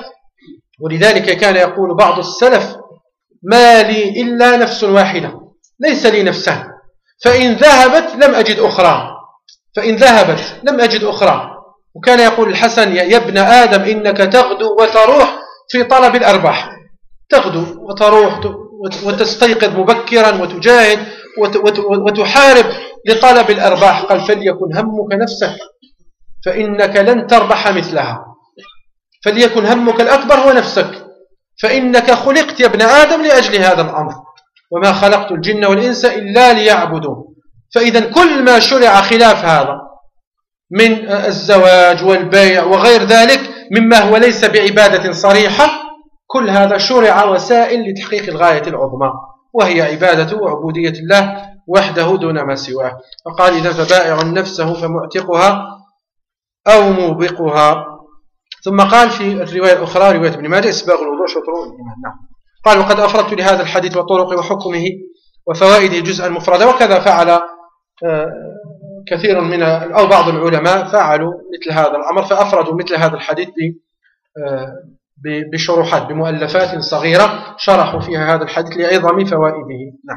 ولذلك كان يقول بعض السلف: ما لي إلا نفس واحدة، ليس لي نفسان، فإن ذهبت لم أجد أخرى، فإن ذهبت لم أجد أخرى. وكان يقول الحسن: يا ابن آدم إنك تغدو وتروح في طلب الأرباح، تغدو وتروح وتستيقظ مبكرا وتجاهد وتحارب لطلب الأرباح. قال: فليكن همك نفسك فإنك لن تربح مثلها، فليكن همك الأكبر هو نفسك، فإنك خلقت يا ابن آدم لأجل هذا الأمر، وما خلقت الجن والإنس إلا ليعبدون. فإذا كل ما شرع خلاف هذا من الزواج والبيع وغير ذلك مما هو ليس بعبادة صريحة، كل هذا شرع وسائل لتحقيق الغاية العظمى، وهي عبادة وعبودية الله وحده دون ما سواه. فقال: إذا فبائع نفسه فمعتقها أو موبقها. ثم قال في الرواية الأخرى رواية ابن ماجه: إسباغ الوضوء شطر الإيمان. نعم. قال: وقد أفردت لهذا الحديث وطرق وحكمه وفوائده جزءا مفردا. وكذا فعل كثير من أو بعض العلماء فعلوا مثل هذا الأمر، فأفردوا مثل هذا الحديث بشروحات، بمؤلفات صغيرة شرحوا فيها هذا الحديث لعظم فوائده. نعم.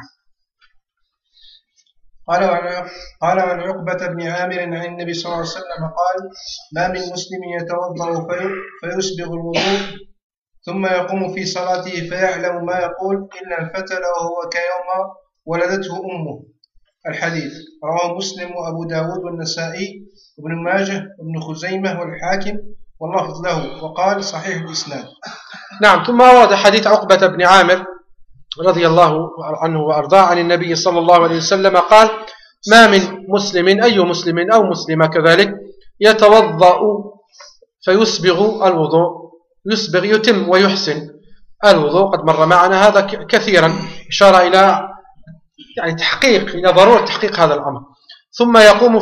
قال عن عقبة بن عامر عن النبي صلى الله عليه وسلم قال: ما من مسلم يتوضأ فيسبغ الوضوء ثم يقوم في صلاته فيعلم ما يقول إلا انفتل وهو كيوم ولدته أمه. الحديث رواه مسلم وأبو داود والنسائي وابن ماجه وابن خزيمة والحاكم واللفظ له، وقال: صحيح الإسناد. نعم. ثم ورد حديث عقبة بن عامر رضي الله عنه وأرضاه عن النبي صلى الله عليه وسلم قال: ما من مسلم، أي مسلم أو مسلمة كذلك، يتوضأ فيسبغ الوضوء، يسبغ يتم ويحسن الوضوء، قد مر معنا هذا كثيرا، إشارة إلى يعني تحقيق، إلى ضرورة تحقيق هذا الأمر. ثم يقوم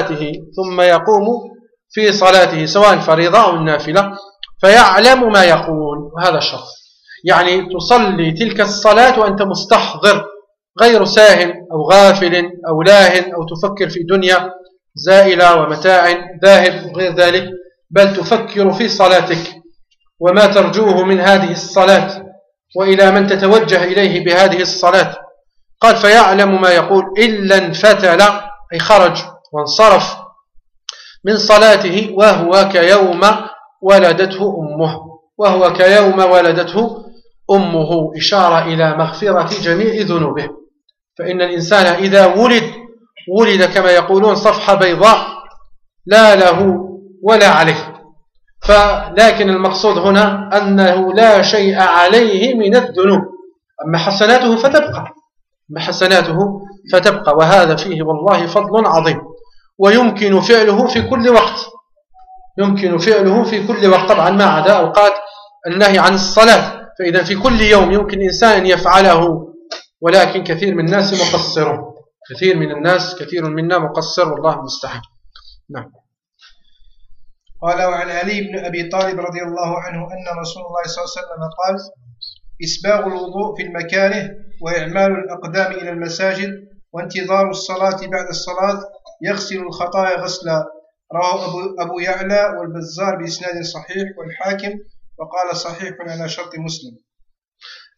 في صلاته سواء فريضة أو النافلة فيعلم ما يقول، وهذا الشرط، يعني تصلي تلك الصلاة وأنت مستحضر، غير ساهن أو غافل أو لاهن أو تفكر في دنيا زائلة ومتاع ذاهب وغير ذلك، بل تفكر في صلاتك وما ترجوه من هذه الصلاة وإلى من تتوجه إليه بهذه الصلاة. قال: فيعلم ما يقول إلا انفتل، أي خرج وانصرف من صلاته وهو كيوم ولدته أمه، إشارة إلى مغفرة جميع ذنوبه. فإن الإنسان إذا ولد كما يقولون صفحة بيضاء، لا له ولا عليه، لكن المقصود هنا أنه لا شيء عليه من الذنوب، أما حسناته فتبقى، وهذا فيه والله فضل عظيم، ويمكن فعله في كل وقت، طبعا ما عدا أوقات النهي عن الصلاة، فإذا في كل يوم يمكن إنسان يفعله، ولكن كثير من الناس منا مقصر، والله المستعان. نعم. قال: وعن علي بن أبي طالب رضي الله عنه أن رسول الله صلى الله عليه وسلم قال: إسباغ الوضوء في المكاره وإعمال الأقدام إلى المساجد وانتظار الصلاة بعد الصلاة يغسل الخطايا غسلا. رواه أبو يعلى والبزار بإسناد صحيح والحاكم، وقال: صحيح على شرط مسلم.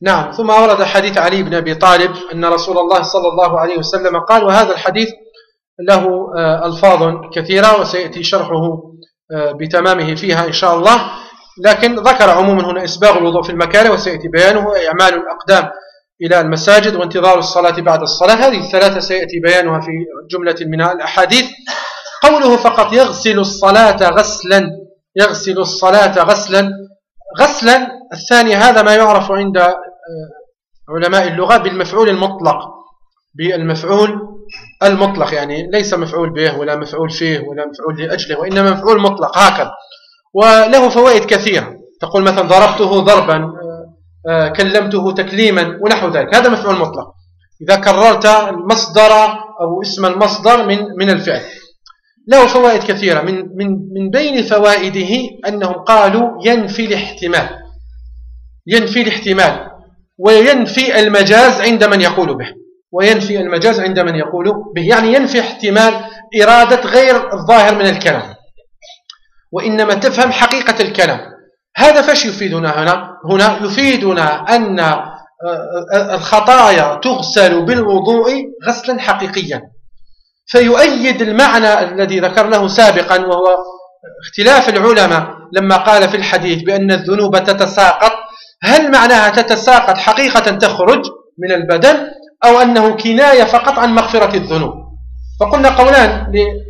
نعم. ثم ورد حديث علي بن أبي طالب أن رسول الله صلى الله عليه وسلم قال، وهذا الحديث له ألفاظ كثيرة وسيأتي شرحه بتمامه فيها إن شاء الله، لكن ذكر عموما هنا إسباغ الوضوء في المكاره وسيأتي بيانه، إعمال الأقدام إلى المساجد، وانتظار الصلاة بعد الصلاة. هذه الثلاثة سيأتي بيانها في جملة من الأحاديث. قوله فقط يغسل الصلاة غسلا، يغسل الصلاة غسلا، غسلا الثاني هذا ما يعرف عند علماء اللغة بالمفعول المطلق، بالمفعول المطلق، يعني ليس مفعول به ولا مفعول فيه ولا مفعول لأجله، وإنما مفعول مطلق هكذا، وله فوائد كثيرة. تقول مثلا ضربته ضربا، كلمته تكليما ونحو ذلك، هذا مفعول مطلق إذا كررت المصدر أو اسم المصدر من الفعل. له فوائد كثيرة، من بين فوائده أنهم قالوا ينفي الاحتمال، ينفي الاحتمال وينفي المجاز عند من يقول به، وينفي المجاز عند من يقول به، يعني ينفي احتمال إرادة غير الظاهر من الكلام، وإنما تفهم حقيقة الكلام. هذا فاش يفيدنا هنا يفيدنا أن الخطايا تغسل بالوضوء غسلا حقيقيا، فيؤيد المعنى الذي ذكرناه سابقا، وهو اختلاف العلماء لما قال في الحديث بأن الذنوب تتساقط، هل معناها تتساقط حقيقة تخرج من البدن أو أنه كناية فقط عن مغفرة الذنوب؟ فقلنا قولان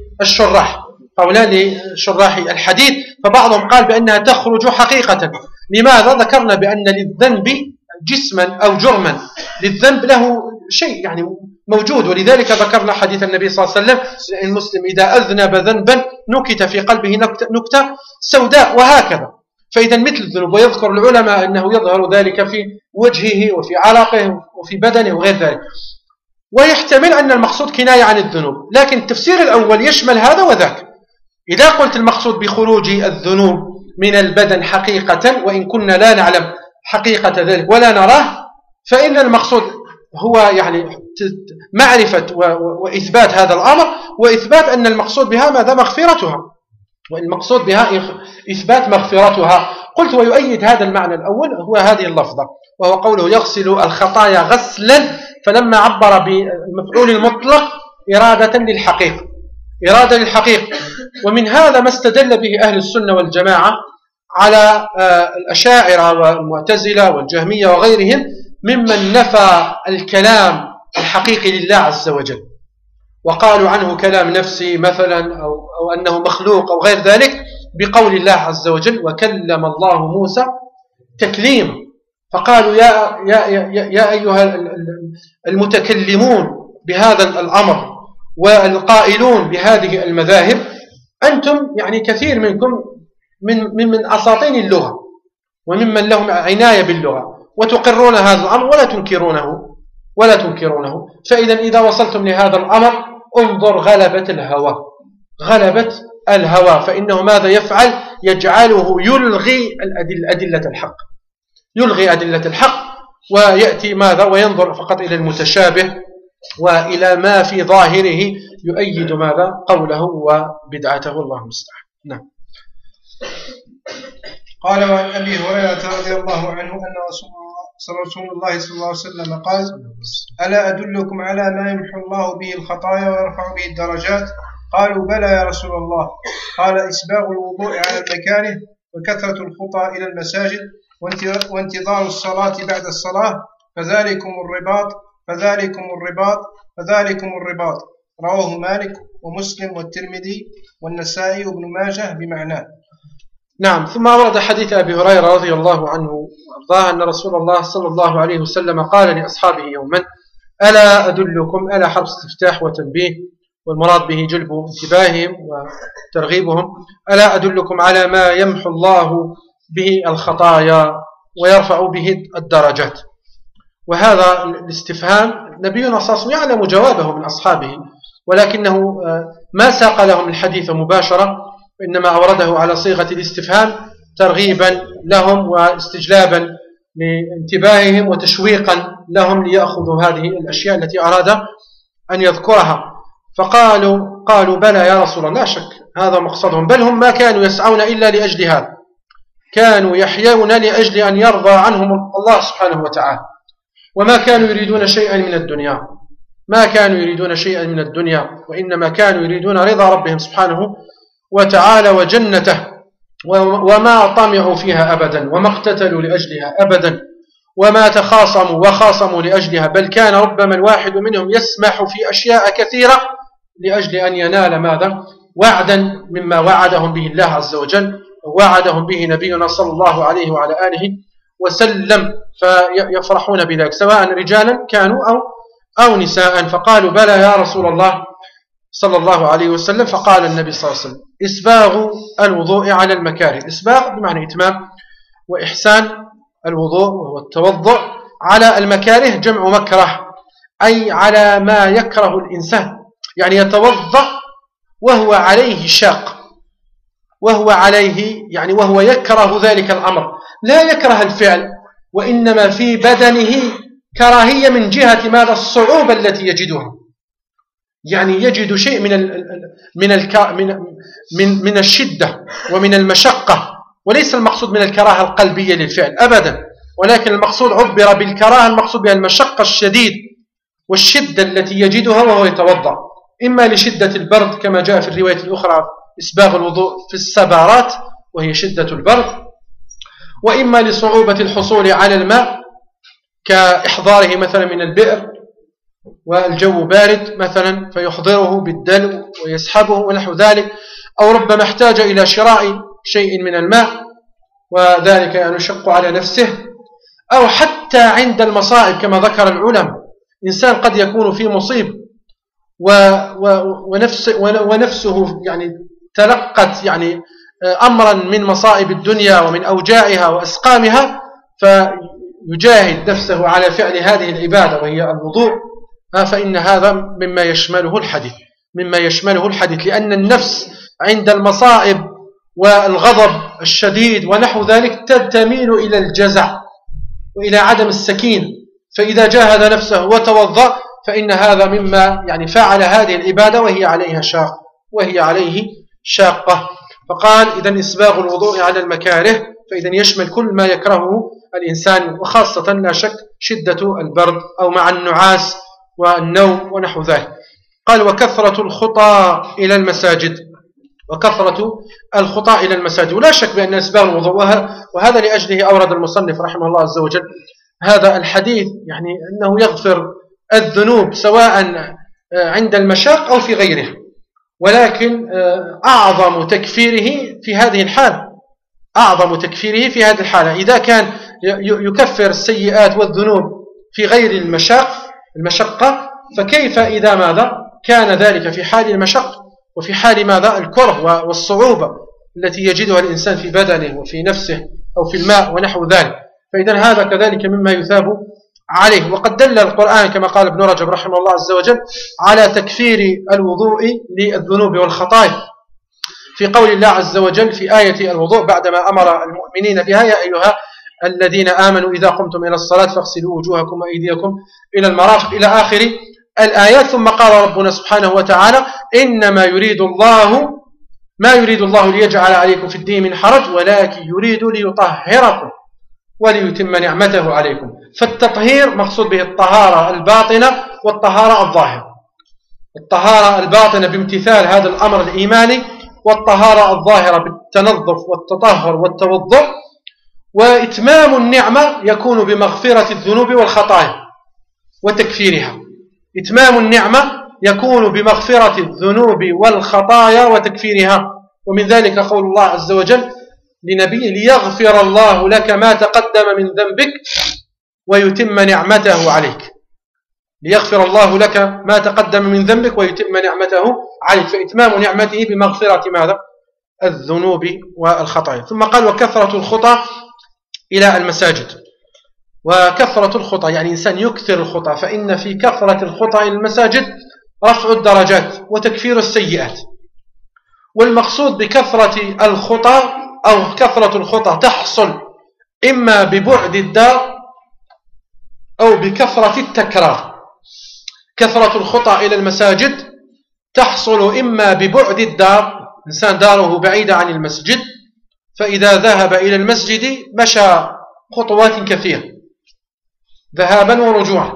لشراح الحديث، فبعضهم قال بأنها تخرج حقيقة. لماذا؟ ذكرنا بأن للذنب جسما أو جرما، للذنب له شيء يعني موجود، ولذلك ذكرنا حديث النبي صلى الله عليه وسلم المسلم إذا أذنب ذنبا نكت في قلبه نكتة سوداء، وهكذا. فإذا مثل الذنوب، ويذكر العلماء أنه يظهر ذلك في وجهه وفي علاقه وفي بدنه وغير ذلك، ويحتمل أن المقصود كناية عن الذنوب، لكن التفسير الأول يشمل هذا وذاك. إذا قلت المقصود بخروج الذنوب من البدن حقيقة، وإن كنا لا نعلم حقيقة ذلك ولا نراه، فإن المقصود هو يعني معرفة وإثبات هذا الأمر، وإثبات أن المقصود بها ماذا؟ مغفرتها، والمقصود بها إثبات مغفرتها. قلت ويؤيد هذا المعنى الأول هو هذه اللفظة، وهو قوله يغسل الخطايا غسلا، فلما عبر بالمفعول المطلق إرادة للحقيقة، إرادة للحقيقة. ومن هذا ما استدل به أهل السنة والجماعة على الأشاعرة والمعتزلة والجهمية وغيرهم ممن نفى الكلام الحقيقي لله عز وجل، وقالوا عنه كلام نفسي مثلا أو أنه مخلوق أو غير ذلك، بقول الله عز وجل وكلم الله موسى تكليما. فقالوا يا أيها المتكلمون بهذا الأمر والقائلون بهذه المذاهب، أنتم يعني كثير منكم من أساطين اللغة وممن لهم عناية باللغة، وتقرون هذا الأمر ولا تنكرونه. فإذا إذا وصلتم لهذا الأمر انظر غلبة الهوى، فإنه ماذا يفعل؟ يجعله يلغي أدلة الحق، ويأتي ماذا؟ وينظر فقط إلى المتشابه وإلى ما في ظاهره يؤيد ماذا؟ قوله وبدعته. الله المستعان. نعم. قال وعن أبي هريرة رضي الله عنه أن رسول الله صلى الله عليه وسلم قال ألا أدلكم على ما يمحو الله به الخطايا ويرفع به الدرجات؟ قالوا بلى يا رسول الله. قال إسباغ الوضوء على المكاره، وكثرة الخطى إلى المساجد، وانتظار الصلاة بعد الصلاة، فذلكم الرباط. رواه مالك ومسلم والترمذي والنسائي وابن ماجه بمعناه. نعم. ثم ورد حديث أبي هريرة رضي الله عنه وارضاه أن رسول الله صلى الله عليه وسلم قال لأصحابه يوما ألا أدلكم، ألا حرف استفتاح وتنبيه، والمراد به جلب انتباههم وترغيبهم، ألا أدلكم على ما يمحو الله به الخطايا ويرفع به الدرجات. وهذا الاستفهام نبينا صلى الله عليه وسلم يعلم جوابه من أصحابه، ولكنه ما ساق لهم الحديث مباشرة، وإنما أورده على صيغة الاستفهام ترغيبا لهم واستجلابا لانتباههم وتشويقا لهم ليأخذوا هذه الأشياء التي أراد أن يذكرها. فقالوا بلى يا رسول الله، لا شك هذا مقصدهم، بل هم ما كانوا يسعون إلا لأجل هذا، كانوا يحيون لأجل أن يرضى عنهم الله سبحانه وتعالى، وما كانوا يريدون شيئا من الدنيا، ما كانوا يريدون شيئا من الدنيا، وإنما كانوا يريدون رضا ربهم سبحانه وتعالى وجنته، وما طمعوا فيها أبدا، وما اقتتلوا لأجلها أبدا، وما تخاصموا وخاصموا لأجلها، بل كان ربما الواحد منهم يسمح في أشياء كثيرة لأجل أن ينال ماذا؟ وعدا مما وعدهم به الله عز وجل، ووعدهم به نبينا صلى الله عليه وعلى آله وسلم، فيفرحون بذلك سواء رجالا كانوا أو نساء. فقالوا بلى يا رسول الله صلى الله عليه وسلم. فقال النبي صلى الله عليه وسلم إسباغ الوضوء على المكاره. إسباغ بمعنى إتمام وإحسان الوضوء وهو التوضؤ على المكاره، جمع مكره، أي على ما يكره الإنسان، يعني يتوضأ وهو عليه شاق، وهو عليه يعني وهو يكره ذلك الأمر، لا يكره الفعل، وإنما في بدنه كراهية من جهة ماذا؟ الصعوبة التي يجدها، يعني يجد شيء من الشدة ومن المشقة، وليس المقصود من الكراهة القلبية للفعل أبدا، ولكن المقصود عبر بالكراهة المقصود بها المشقة الشديد والشدة التي يجدها وهو يتوضأ، إما لشدة البرد كما جاء في الرواية الأخرى إسباغ الوضوء في السبارات وهي شدة البرد، وإما لصعوبة الحصول على الماء كإحضاره مثلا من البئر والجو بارد مثلا فيحضره بالدلو ويسحبه ونحو ذلك، أو ربما احتاج إلى شراء شيء من الماء وذلك يشق على نفسه، أو حتى عند المصائب كما ذكر العلماء، إنسان قد يكون في مصيب ونفسه يعني تلقت يعني أمرا من مصائب الدنيا ومن أوجاعها وأسقامها، فيجاهد نفسه على فعل هذه العبادة وهي الوضوء، فإن هذا مما يشمله الحديث، لأن النفس عند المصائب والغضب الشديد ونحو ذلك تميل إلى الجزع وإلى عدم السكين، فإذا جاهد نفسه وتوضأ فإن هذا مما يعني فعل هذه العبادة وهي عليه شاقة. فقال إذن إسباغ الوضوء على المكاره، فإذن يشمل كل ما يكرهه الإنسان، وخاصة لا شك شدة البرد أو مع النعاس والنوم ونحو ذلك. قال وكثرة الخطى إلى المساجد، ولا شك بأن أسباغ الوضوء، وهذا لأجله أورد المصنف رحمه الله عز وجل هذا الحديث، يعني أنه يغفر الذنوب سواء عند المشاق أو في غيره، ولكن أعظم تكفيره في هذه الحالة إذا كان يكفر السيئات والذنوب في غير المشقة، فكيف إذا ماذا كان ذلك في حال المشقة وفي حال ماذا الكره والصعوبة التي يجدها الإنسان في بدنه وفي نفسه أو في الماء ونحو ذلك، فإذا هذا كذلك مما يثاب عليه. وقد دل القرآن كما قال ابن رجب رحمه الله عز وجل على تكفير الوضوء للذنوب والخطايا في قول الله عز وجل في آية الوضوء بعدما أمر المؤمنين بها يا أيها الذين آمنوا إذا قمتم إلى الصلاة فاغسلوا وجوهكم وأيديكم إلى المرافق إلى آخر الآيات. ثم قال ربنا سبحانه وتعالى إنما ما يريد الله ليجعل عليكم في الدين من حرج ولكن يريد ليطهركم وليتم نعمته عليكم. فالتطهير مقصود به الطهارة الباطنة والطهارة الظاهرة، الطهارة الباطنة بامتثال هذا الأمر الإيماني، والطهارة الظاهرة بالتنظف والتطهر والتوضؤ. وإتمام النعمة يكون بمغفرة الذنوب والخطايا وتكفيرها، إتمام النعمة يكون بمغفرة الذنوب والخطايا وتكفيرها. ومن ذلك قول الله عز وجل لنبيه ليغفر الله لك ما تقدم من ذنبك ويتم نعمته عليك، ليغفر الله لك ما تقدم من ذنبك ويتم نعمته عليك، فإتمام نعمته بمغفرة ماذا؟ الذنوب والخطايا. ثم قال وكثرة الخطى إلى المساجد. وكثرة الخطى يعني إنسان يكثر الخطى، فإن في كثرة الخطى إلى المساجد رفع الدرجات وتكفير السيئات. والمقصود بكثرة الخطى أو كثرة الخطى تحصل إما ببعد الدار أو بكثرة التكرار. كثرة الخطى إلى المساجد تحصل إما ببعد الدار، إنسان داره بعيدة عن المسجد، فإذا ذهب إلى المسجد مشى خطوات كثيرة ذهابا ورجوعا،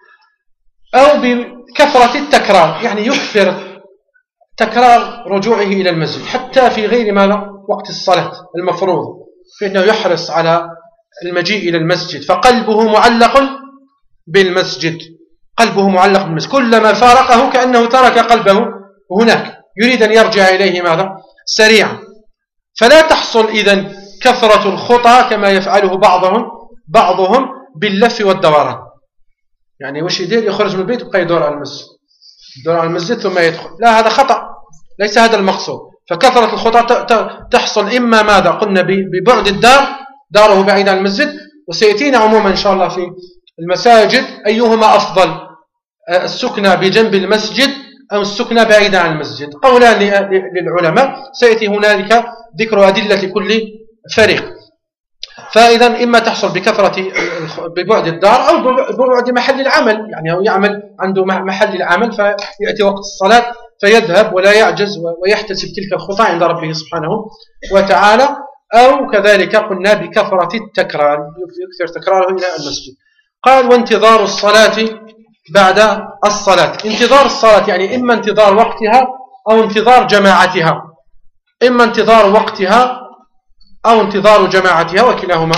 أو بكثرة التكرار، يعني يكثر تكرار رجوعه إلى المسجد حتى في غير ما وقت الصلاة المفروض، فإنه يحرص على المجيء إلى المسجد، فقلبه معلق بالمسجد، قلبه معلق بالمسجد، كلما فارقه كأنه ترك قلبه هناك، يريد أن يرجع إليه ماذا؟ سريعا. فلا تحصل إذن كثرة الخطى كما يفعله بعضهم باللف والدوران، يعني وش يدير؟ يخرج من البيت ويبقى يدور على المسجد، يدور على المسجد ثم يدخل. لا، هذا خطأ، ليس هذا المقصود. فكثرة الخطى تحصل إما ماذا قلنا ببعد الدار، داره بعيد عن المسجد، وسيأتينا عموما إن شاء الله في المساجد أيهما أفضل، السكنة بجنب المسجد أو السكنة بعيدا عن المسجد، قولان للعلماء، سيأتي هنالك ذكر أدلة كل فريق. فإذا إما تحصل بكثرة ببعد الدار أو ببعد محل العمل، يعني هو يعمل عنده محل العمل فيأتي وقت الصلاة فيذهب ولا يعجز ويحتسب تلك الخطى عند ربه سبحانه وتعالى، أو كذلك قلنا بكثرة التكرار، يكثر تكراره إلى المسجد. قال وانتظار الصلاة بعد الصلاة. انتظار الصلاة يعني إما انتظار وقتها أو انتظار جماعتها، إما انتظار وقتها أو انتظار جماعتها، وكلاهما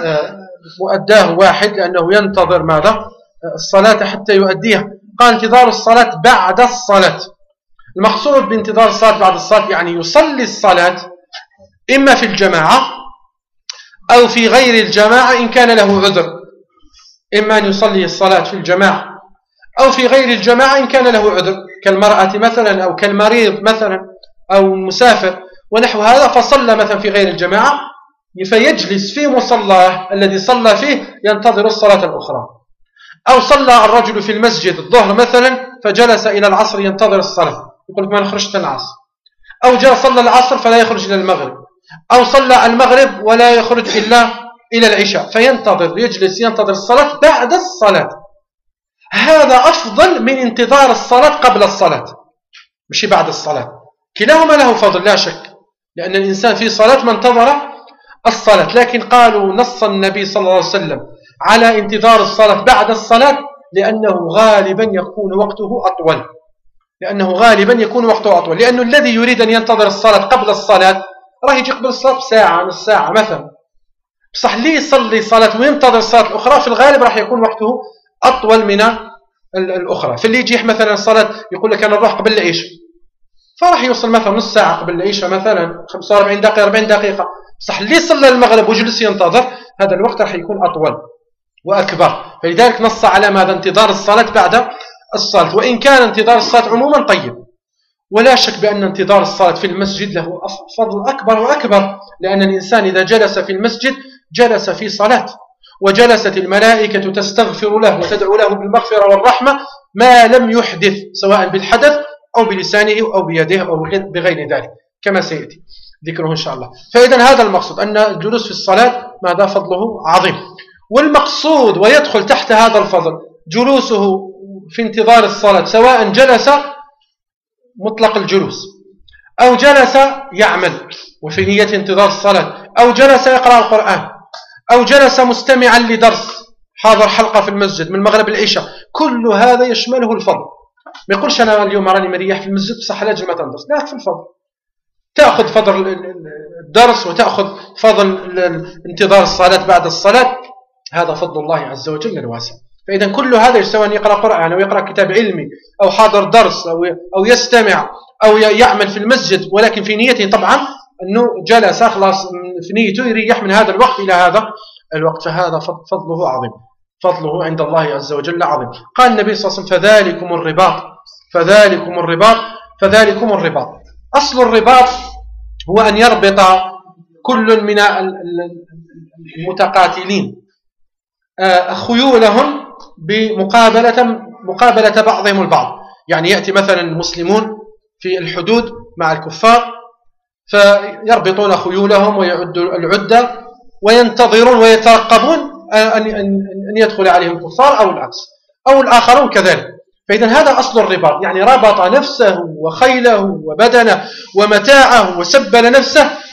مؤداه واحد، لأنه ينتظر ماذا؟ الصلاة حتى يؤديها. قال انتظار الصلاة بعد الصلاة. المقصود بانتظار الصلاة بعد الصلاة يعني يصلي الصلاة إما في الجماعة أو في غير الجماعة إن كان له عذر، إما أن يصلي الصلاة في الجماعة أو في غير الجماعة إن كان له عذر، كالمرأة مثلا أو كالمريض مثلا أو المسافر ونحو هذا، فصلى مثلا في غير الجماعة فيجلس في مصلاه الذي صلى فيه ينتظر الصلاة الأخرى. أو صلى الرجل في المسجد الظهر مثلا فجلس إلى العصر ينتظر الصلاة، يقول لك ما نخرجت العصر، أو جاء صلى العصر فلا يخرج إلى المغرب، أو صلى المغرب ولا يخرج إلا إلى العشاء، فينتظر يجلس ينتظر الصلاة بعد الصلاة. هذا أفضل من انتظار الصلاة قبل الصلاة، مش بعد الصلاة. كلاهما له فضل لا شك، لأن الإنسان في صلاة ما انتظر الصلاة، لكن قالوا نص النبي صلى الله عليه وسلم على انتظار الصلاة بعد الصلاة لأنه غالبا يكون وقته أطول، لأنه الذي يريد أن ينتظر الصلاة قبل الصلاة راه يجي قبل الصلاة بساعة نص ساعة مثلا، بصح ليه يصلي صلاة وينتظر الصلاة الأخرى في الغالب راح يكون وقته أطول من الأخرى. فاللي يجي مثلا الصلاة يقول لك أنا نروح قبل العشاء، فراح يوصل مثلا نص ساعة قبل العشاء مثلا 45 دقيقة 40 دقيقة، صح اللي صلى المغرب وجلس ينتظر هذا الوقت راح يكون أطول وأكبر. فلذلك نص على ماذا؟ انتظار الصلاة بعد الصلاة. وإن كان انتظار الصلاة عموما طيب، ولا شك بأن انتظار الصلاة في المسجد له فضل أكبر وأكبر، لأن الإنسان إذا جلس في المسجد جلس في صلاة، وجلست الملائكة تستغفر له وتدعو له بالمغفرة والرحمة ما لم يحدث، سواء بالحدث أو بلسانه أو بيده أو بغير ذلك كما سيأتي ذكره إن شاء الله. فإذا هذا المقصود أن الجلوس في الصلاة ماذا؟ فضله عظيم. والمقصود ويدخل تحت هذا الفضل جلوسه في انتظار الصلاة، سواء جلس مطلق الجلوس أو جلس يعمل وفي نية انتظار الصلاة، أو جلس يقرأ القرآن، أو جلس مستمعا لدرس، حاضر حلقة في المسجد من المغرب العشاء، كل هذا يشمله الفضل. ما يقولش أنا اليوم راني مريح في المسجد بصح لا جمعة تندرس، لا، في الفضل تأخذ فضل الدرس وتأخذ فضل انتظار الصلاة بعد الصلاة، هذا فضل الله عز وجل الواسع. فإذا كل هذا سواء يقرأ قرآن أو يقرأ كتاب علمي أو حاضر درس أو يستمع أو يعمل في المسجد، ولكن في نيته طبعا أنه جلس خلاص في نيته يريح من هذا الوقت إلى هذا الوقت، فهذا فضله عظيم، فضله عند الله عز وجل عظيم. قال النبي صلى الله عليه وسلم فذلكم الرباط. أصل الرباط هو أن يربط كل من المتقاتلين خيولهم بمقابلة بعضهم البعض، يعني يأتي مثلا المسلمون في الحدود مع الكفار فيربطون خيولهم ويعدوا العدة وينتظرون ويترقبون أن يدخل عليهم الكفار أو العكس أو الآخرون كذلك. فإذا هذا أصل الرباط، يعني ربط نفسه وخيله وبدنه ومتاعه وسبل نفسه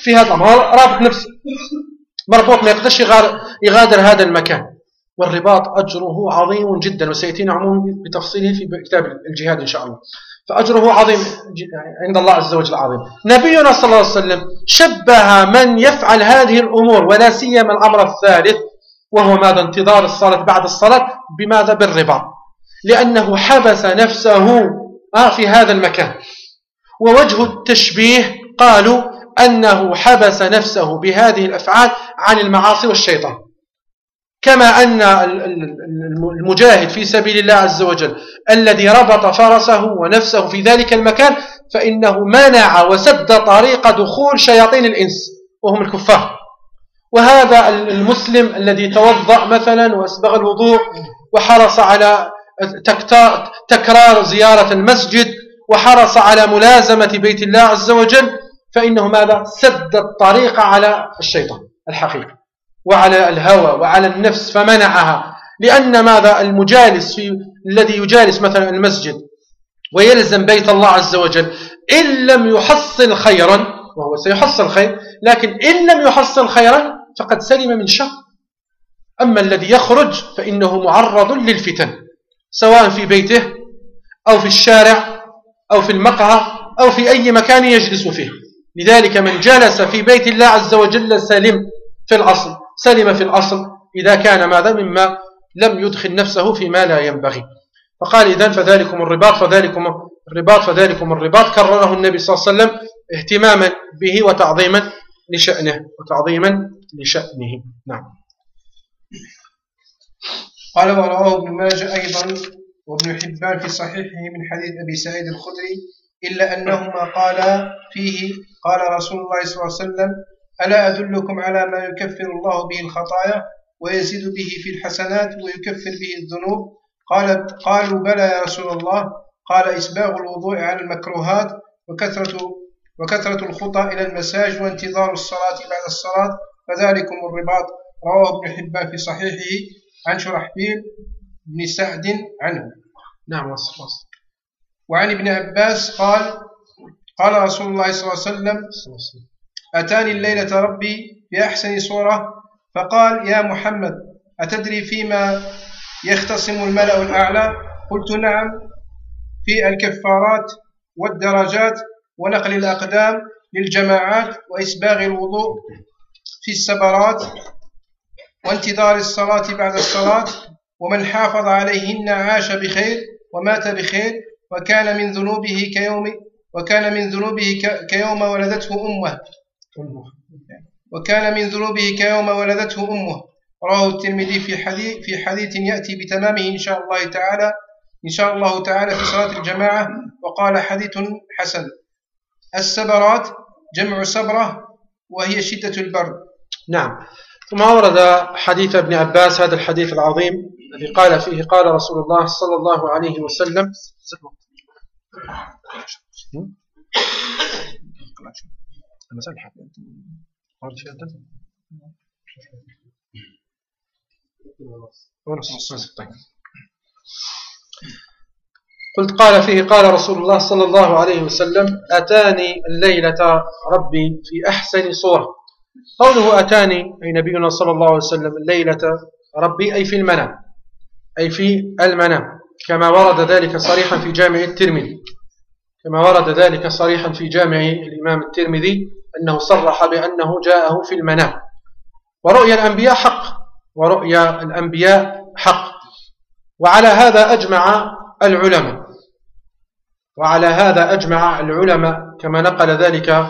في هذا الأمر، رابط نفسه مربوط ما يقدرش يغادر هذا المكان. والرباط أجره عظيم جدا، وسيأتينا عموما بتفصيله في كتاب الجهاد إن شاء الله. فأجره عظيم عند الله عز وجل عظيم. نبينا صلى الله عليه وسلم شبه من يفعل هذه الأمور ولا سيما الأمر الثالث وهو ماذا؟ انتظار الصلاة بعد الصلاة، بماذا؟ بالرباط، لأنه حبس نفسه في هذا المكان. ووجه التشبيه قالوا أنه حبس نفسه بهذه الأفعال عن المعاصي والشيطان، كما أن المجاهد في سبيل الله عز وجل الذي ربط فرسه ونفسه في ذلك المكان فإنه منع وسد طريق دخول شياطين الإنس وهم الكفار. وهذا المسلم الذي توضأ مثلا وأسبغ الوضوء وحرص على تكرار زيارة المسجد وحرص على ملازمة بيت الله عز وجل، فإنه ماذا؟ سد الطريق على الشيطان الحقيقي وعلى الهوى وعلى النفس فمنعها. لأن ماذا؟ المجالس الذي يجالس مثلا المسجد ويلزم بيت الله عز وجل إن لم يحصل خيرا، وهو سيحصل خير، لكن إن لم يحصل خيرا فقد سلم من شر. أما الذي يخرج فإنه معرض للفتن سواء في بيته أو في الشارع أو في المقهى أو في أي مكان يجلس فيه. لذلك من جلس في بيت الله عز وجل سلم في الأصل إذا كان ماذا؟ مما لم يدخل نفسه فيما لا ينبغي. فقال إذن فذلكم الرباط كرره النبي صلى الله عليه وسلم اهتماما به وتعظيما لشأنه. نعم. قال ورواه ابن ماجه أيضا وابن حبان في صحيحه من حديث أبي سعيد الخدري إلا أنهما قالا فيه قال رسول الله صلى الله عليه وسلم ألا أدلكم على ما يكفر الله به الخطايا ويزيد به في الحسنات ويكفر به الذنوب؟ قالوا بلى يا رسول الله. قال إسباغ الوضوء على المكروهات وكثرة الخطى إلى المساجد وانتظار الصلاة بعد الصلاة فذلكم الرباط. رواه ابن حبان في صحيحه عن شرحبيل بن سعد عنه. نعم. وصل. وعن ابن عباس قال رسول الله صلى الله عليه وسلم أتاني الليلة ربي بأحسن صورة فقال يا محمد أتدري فيما يختصم الملأ الأعلى؟ قلت نعم، في الكفارات والدرجات ونقل الأقدام للجماعات وإسباغ الوضوء في السبرات وانتظار الصلاة بعد الصلاة ومن حافظ عليهن عاش بخير ومات بخير وكان من ذنوبه كيوم ولدته أمه. رواه الترمذي في حديث يأتي بتمامه إن شاء الله تعالى في صلاة الجماعة. وقال حديث حسن. السبرات جمع سبرة وهي شدة البرد. نعم. ثم ورد حديث ابن عباس هذا الحديث العظيم الذي قال فيه قال رسول الله صلى الله عليه وسلم قلت قال فيه قال رسول الله صلى الله عليه وسلم أتاني الليلة ربي في أحسن صورة. قوله أتاني أي نبينا صلى الله عليه وسلم الليلة ربي أي في المنام كما ورد ذلك صريحا في جامع الترمذي، الإمام الترمذي أنه صرح بأنه جاءه في المنام. ورؤيا الأنبياء حق. وعلى هذا أجمع العلماء كما نقل ذلك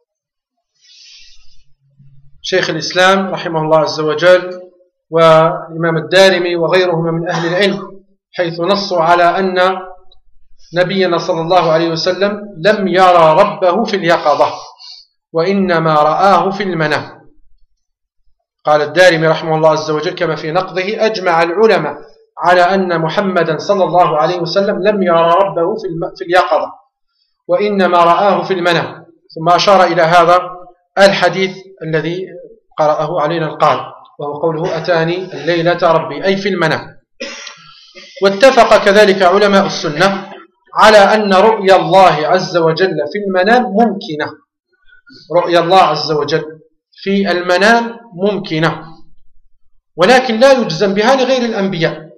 شيخ الإسلام رحمه الله عز وجل والإمام الدارمي وغيرهما من أهل العلم، حيث نصوا على أن نبينا صلى الله عليه وسلم لم يرى ربه في اليقظة وإنما رآه في المنام. قال الدارمي رحمه الله عز وجل كما في نقضه أجمع العلماء على أن محمدا صلى الله عليه وسلم لم يرى ربه في اليقظة وإنما رآه في المنام. ثم أشار إلى هذا الحديث الذي قرأه علينا القارئ وهو قوله أتاني الليلة ربي أي في المنام. واتفق كذلك علماء السنة على أن رؤيا الله عز وجل في المنام ممكنة، رؤيا الله عز وجل في المنام ممكنة، ولكن لا يجزم بها لغير الأنبياء.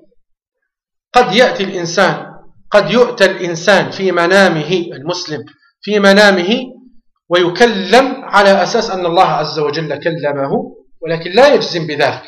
قد يؤتى الإنسان في منامه، المسلم في منامه، ويكلم على أساس أن الله عز وجل كلمه، ولكن لا يجزم بذلك.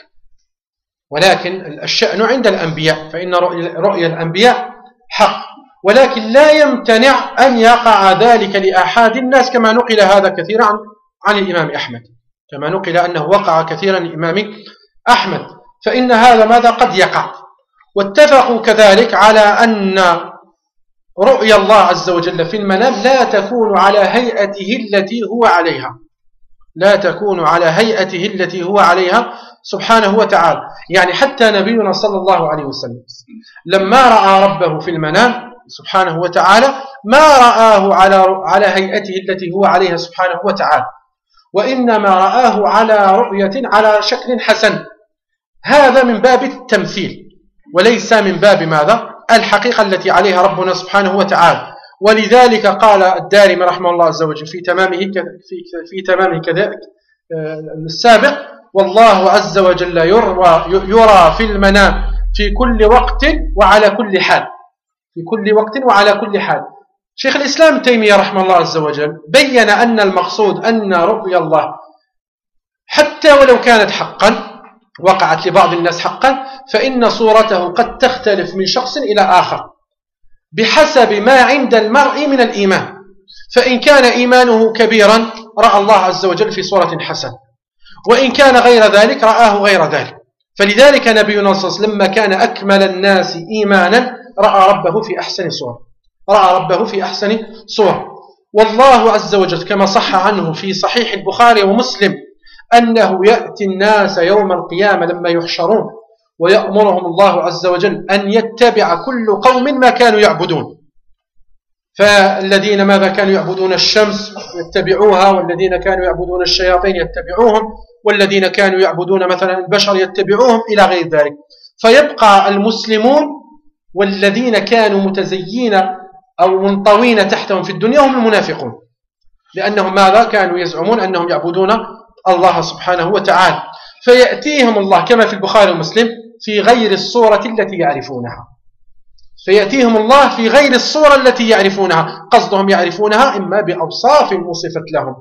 ولكن الشأن عند الأنبياء، فإن رؤيا الأنبياء حق، ولكن لا يمتنع أن يقع ذلك لأحد الناس، كما نقل هذا كثيرا عن الإمام أحمد، كما نقل أنه وقع كثيرا الإمام أحمد، فإن هذا ماذا قد يقع. واتفقوا كذلك على أن رؤيا الله عز وجل في المنام لا تكون على هيئته التي هو عليها، لا تكون على هيئته التي هو عليها سبحانه وتعالى. يعني حتى نبينا صلى الله عليه وسلم لما رأى ربه في المنام سبحانه وتعالى ما رآه على هيئته التي هو عليها سبحانه وتعالى، وإنما رآه على رؤية على شكل حسن. هذا من باب التمثيل وليس من باب ماذا؟ الحقيقة التي عليها ربنا سبحانه وتعالى. ولذلك قال الدارمي رحمه الله عز وجل في تمامه كذلك السابق: والله عز وجل يرى في المنام في كل وقت وعلى كل حال، في كل وقت وعلى كل حال. شيخ الإسلام تيمية رحمه الله عز وجل بين أن المقصود أن رؤيا الله حتى ولو كانت حقا، وقعت لبعض الناس حقا، فإن صورته قد تختلف من شخص إلى آخر بحسب ما عند المرء من الإيمان. فإن كان إيمانه كبيرا رأى الله عز وجل في صورة حسنة، وإن كان غير ذلك رآه غير ذلك. فلذلك نبينا صلى الله عليه وسلم لما كان أكمل الناس إيمانا رأى ربه في أحسن صورة، رأى ربه في أحسن صورة. والله عز وجل كما صح عنه في صحيح البخاري ومسلم أنه يأتي الناس يوم القيامة لما يحشرون ويأمرهم الله عز وجل أن يتبع كل قوم ما كانوا يعبدون. فالذين ماذا كانوا يعبدون الشمس يتبعوها، والذين كانوا يعبدون الشياطين يتبعوهم، والذين كانوا يعبدون مثلا البشر يتبعوهم إلى غير ذلك. فيبقى المسلمون والذين كانوا متزيين أو منطوين تحتهم في الدنيا هم المنافقون، لأنهم ماذا كانوا يزعمون أنهم يعبدون الله سبحانه وتعالى. فيأتيهم الله كما في البخاري ومسلم في غير الصورة التي يعرفونها، فيأتيهم الله في غير الصورة التي يعرفونها، قصدهم يعرفونها إما بأوصاف وصفت لهم،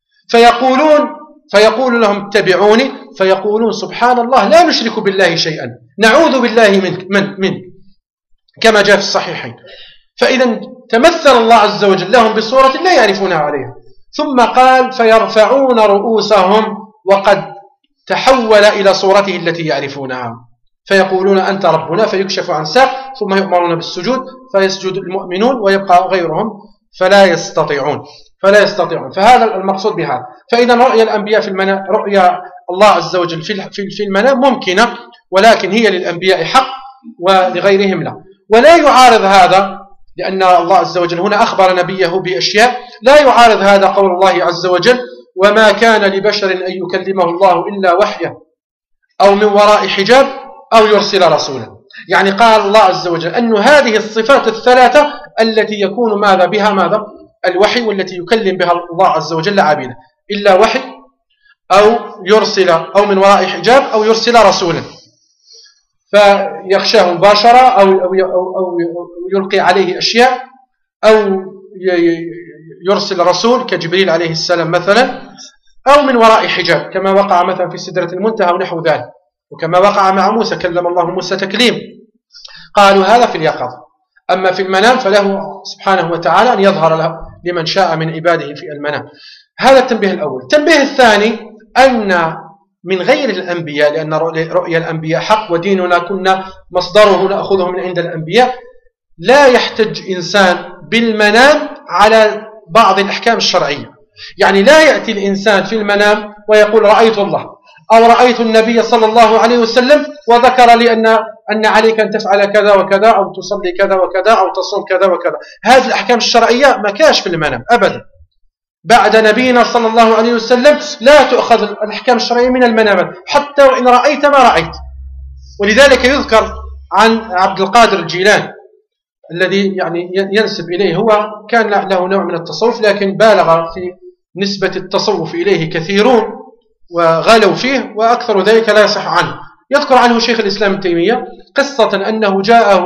فيقول لهم اتبعوني، فيقولون سبحان الله لا نشرك بالله شيئا، نعوذ بالله منك كما جاء في الصحيحين. فإذا تمثل الله عز وجل لهم بصورة لا يعرفونها عليها. ثم قال: فيرفعون رؤوسهم وقد تحول إلى صورته التي يعرفونها، فيقولون أنت ربنا، فيكشف عن ساق، ثم يؤمرون بالسجود فيسجد المؤمنون ويبقى غيرهم فلا يستطيعون. فهذا المقصود بهذا. فإذا رؤيا الأنبياء في المنام، رؤيا الله عز وجل في المنام ممكنة، ولكن هي للأنبياء حق ولغيرهم لا. ولا يعارض هذا، لأن الله عز وجل هنا أخبر نبيه بأشياء، لا يعارض هذا قول الله عز وجل: وما كان لبشر أن يكلمه الله إلا وحيا أو من وراء حجاب أو يرسل رسولا. يعني قال الله عز وجل أن هذه الصفات الثلاثة التي يكون ماذا بها ماذا الوحي، والتي يكلم بها الله عز وجل عبيده، إلا وحي أو يرسل أو من وراء حجاب أو يرسل رسولا، فيخشاه مباشرة أو يلقي عليه أشياء، أو يرسل رسول كجبريل عليه السلام مثلا، أو من وراء حجاب كما وقع مثلا في سدرة المنتهى ونحو ذلك، وكما وقع مع موسى كلم الله موسى تكليم. قالوا هذا في اليقظة. أما في المنام فله سبحانه وتعالى أن يظهر له لمن شاء من عباده في المنام. هذا التنبيه الأول. التنبيه الثاني أن من غير الأنبياء، لأن رؤيا الأنبياء حق وديننا كنا مصدره نأخذه من عند الأنبياء، لا يحتج إنسان بالمنام على بعض الأحكام الشرعية. يعني لا يأتي الإنسان في المنام ويقول رأيت الله أو رأيت النبي صلى الله عليه وسلم وذكر لي أن عليك أن تفعل كذا وكذا، أو تصلي كذا وكذا، أو تصوم كذا وكذا. هذه الأحكام الشرعية ما كاش في المنام أبدا. بعد نبينا صلى الله عليه وسلم لا تؤخذ الأحكام الشرعية من المنامات، حتى وإن رأيت ما رأيت. ولذلك يذكر عن عبد القادر الجيلاني الذي يعني ينسب إليه، هو كان له نوع من التصوف لكن بالغ في نسبة التصوف إليه كثيرون وغالوا فيه، وأكثر ذلك لا يصح عنه. يذكر عنه شيخ الإسلام ابن تيمية قصة أنه جاءه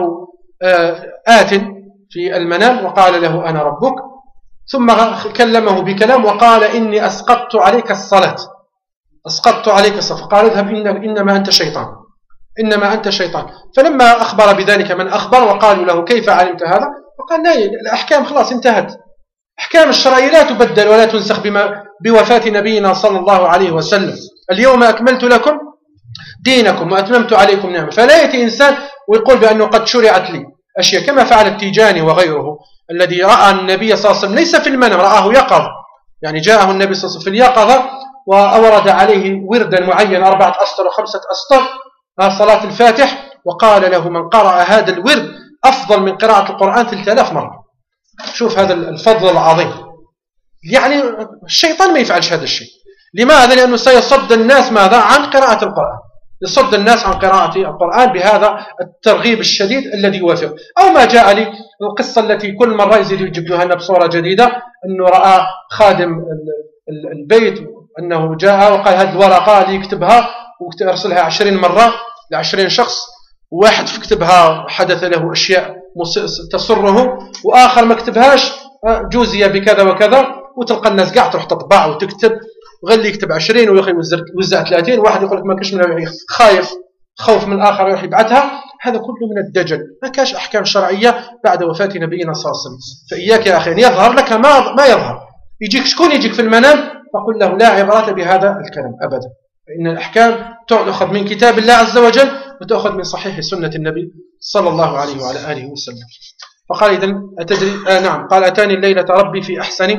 آت في المنام وقال له أنا ربك، ثم كلمه بكلام وقال إني أسقطت عليك الصلاة، أسقطت عليك الصلاة، فقال اذهب إنما أنت شيطان، إنما أنت شيطان. فلما أخبر بذلك من أخبر وقالوا له كيف علمت هذا، فقال لا، الأحكام خلاص انتهت، أحكام الشرعية لا تبدل ولا تنسخ بوفاة نبينا صلى الله عليه وسلم. اليوم أكملت لكم دينكم وأتممت عليكم نعمة. فلا يأتي إنسان ويقول بأنه قد شرعت لي أشياء، كما فعل التيجاني وغيره الذي رأى النبي صلى الله عليه وسلم ليس في المنام، رآه يقظ، يعني جاءه النبي صلى الله عليه وسلم في اليقظة وأورد عليه وردا معين 4 أسطر و5 أسطر صلاة الفاتح، وقال له من قرأ هذا الورد أفضل من قراءة القرآن 3000 مرة. شوف هذا الفضل العظيم. يعني الشيطان ما يفعلش هذا الشيء. لماذا؟ لأنه سيصد الناس ماذا؟ عن قراءة القرآن، يصد الناس عن قراءة القرآن بهذا الترغيب الشديد الذي يوافق. أو ما جاء لي القصة التي كل مرة يزيد يجيب لنا بصورة جديدة، أنه رأى خادم البيت أنه جاء وقال هذه الورقة اللي يكتبها ويرسلها 20 مرة ل20 شخص، وواحد كتبها حدث له أشياء تسره، وآخر ما كتبهاش جوزي بكذا وكذا، وتلقى الناس قاعد تروح تطبع وتكتب، وغير اللي يكتب 20 ويوزع 30، واحد يقول لك ما كاش من خايف خوف من الآخر يروح يبعثها. هذا كله من الدجل، ما كاش أحكام شرعية بعد وفاة نبينا صلى الله عليه وسلم. فإياك يا أخي أن يظهر لك ما يظهر، يجيك شكون يجيك في المنام فقل له لا عبرة بهذا الكلام أبدا، فإن الأحكام تأخذ من كتاب الله عز وجل وتأخذ من صحيح سنة النبي صلى الله عليه وعلى آله وسلم. فقال إذن أتدري نعم، قال أتاني الليلة ربي في أحسن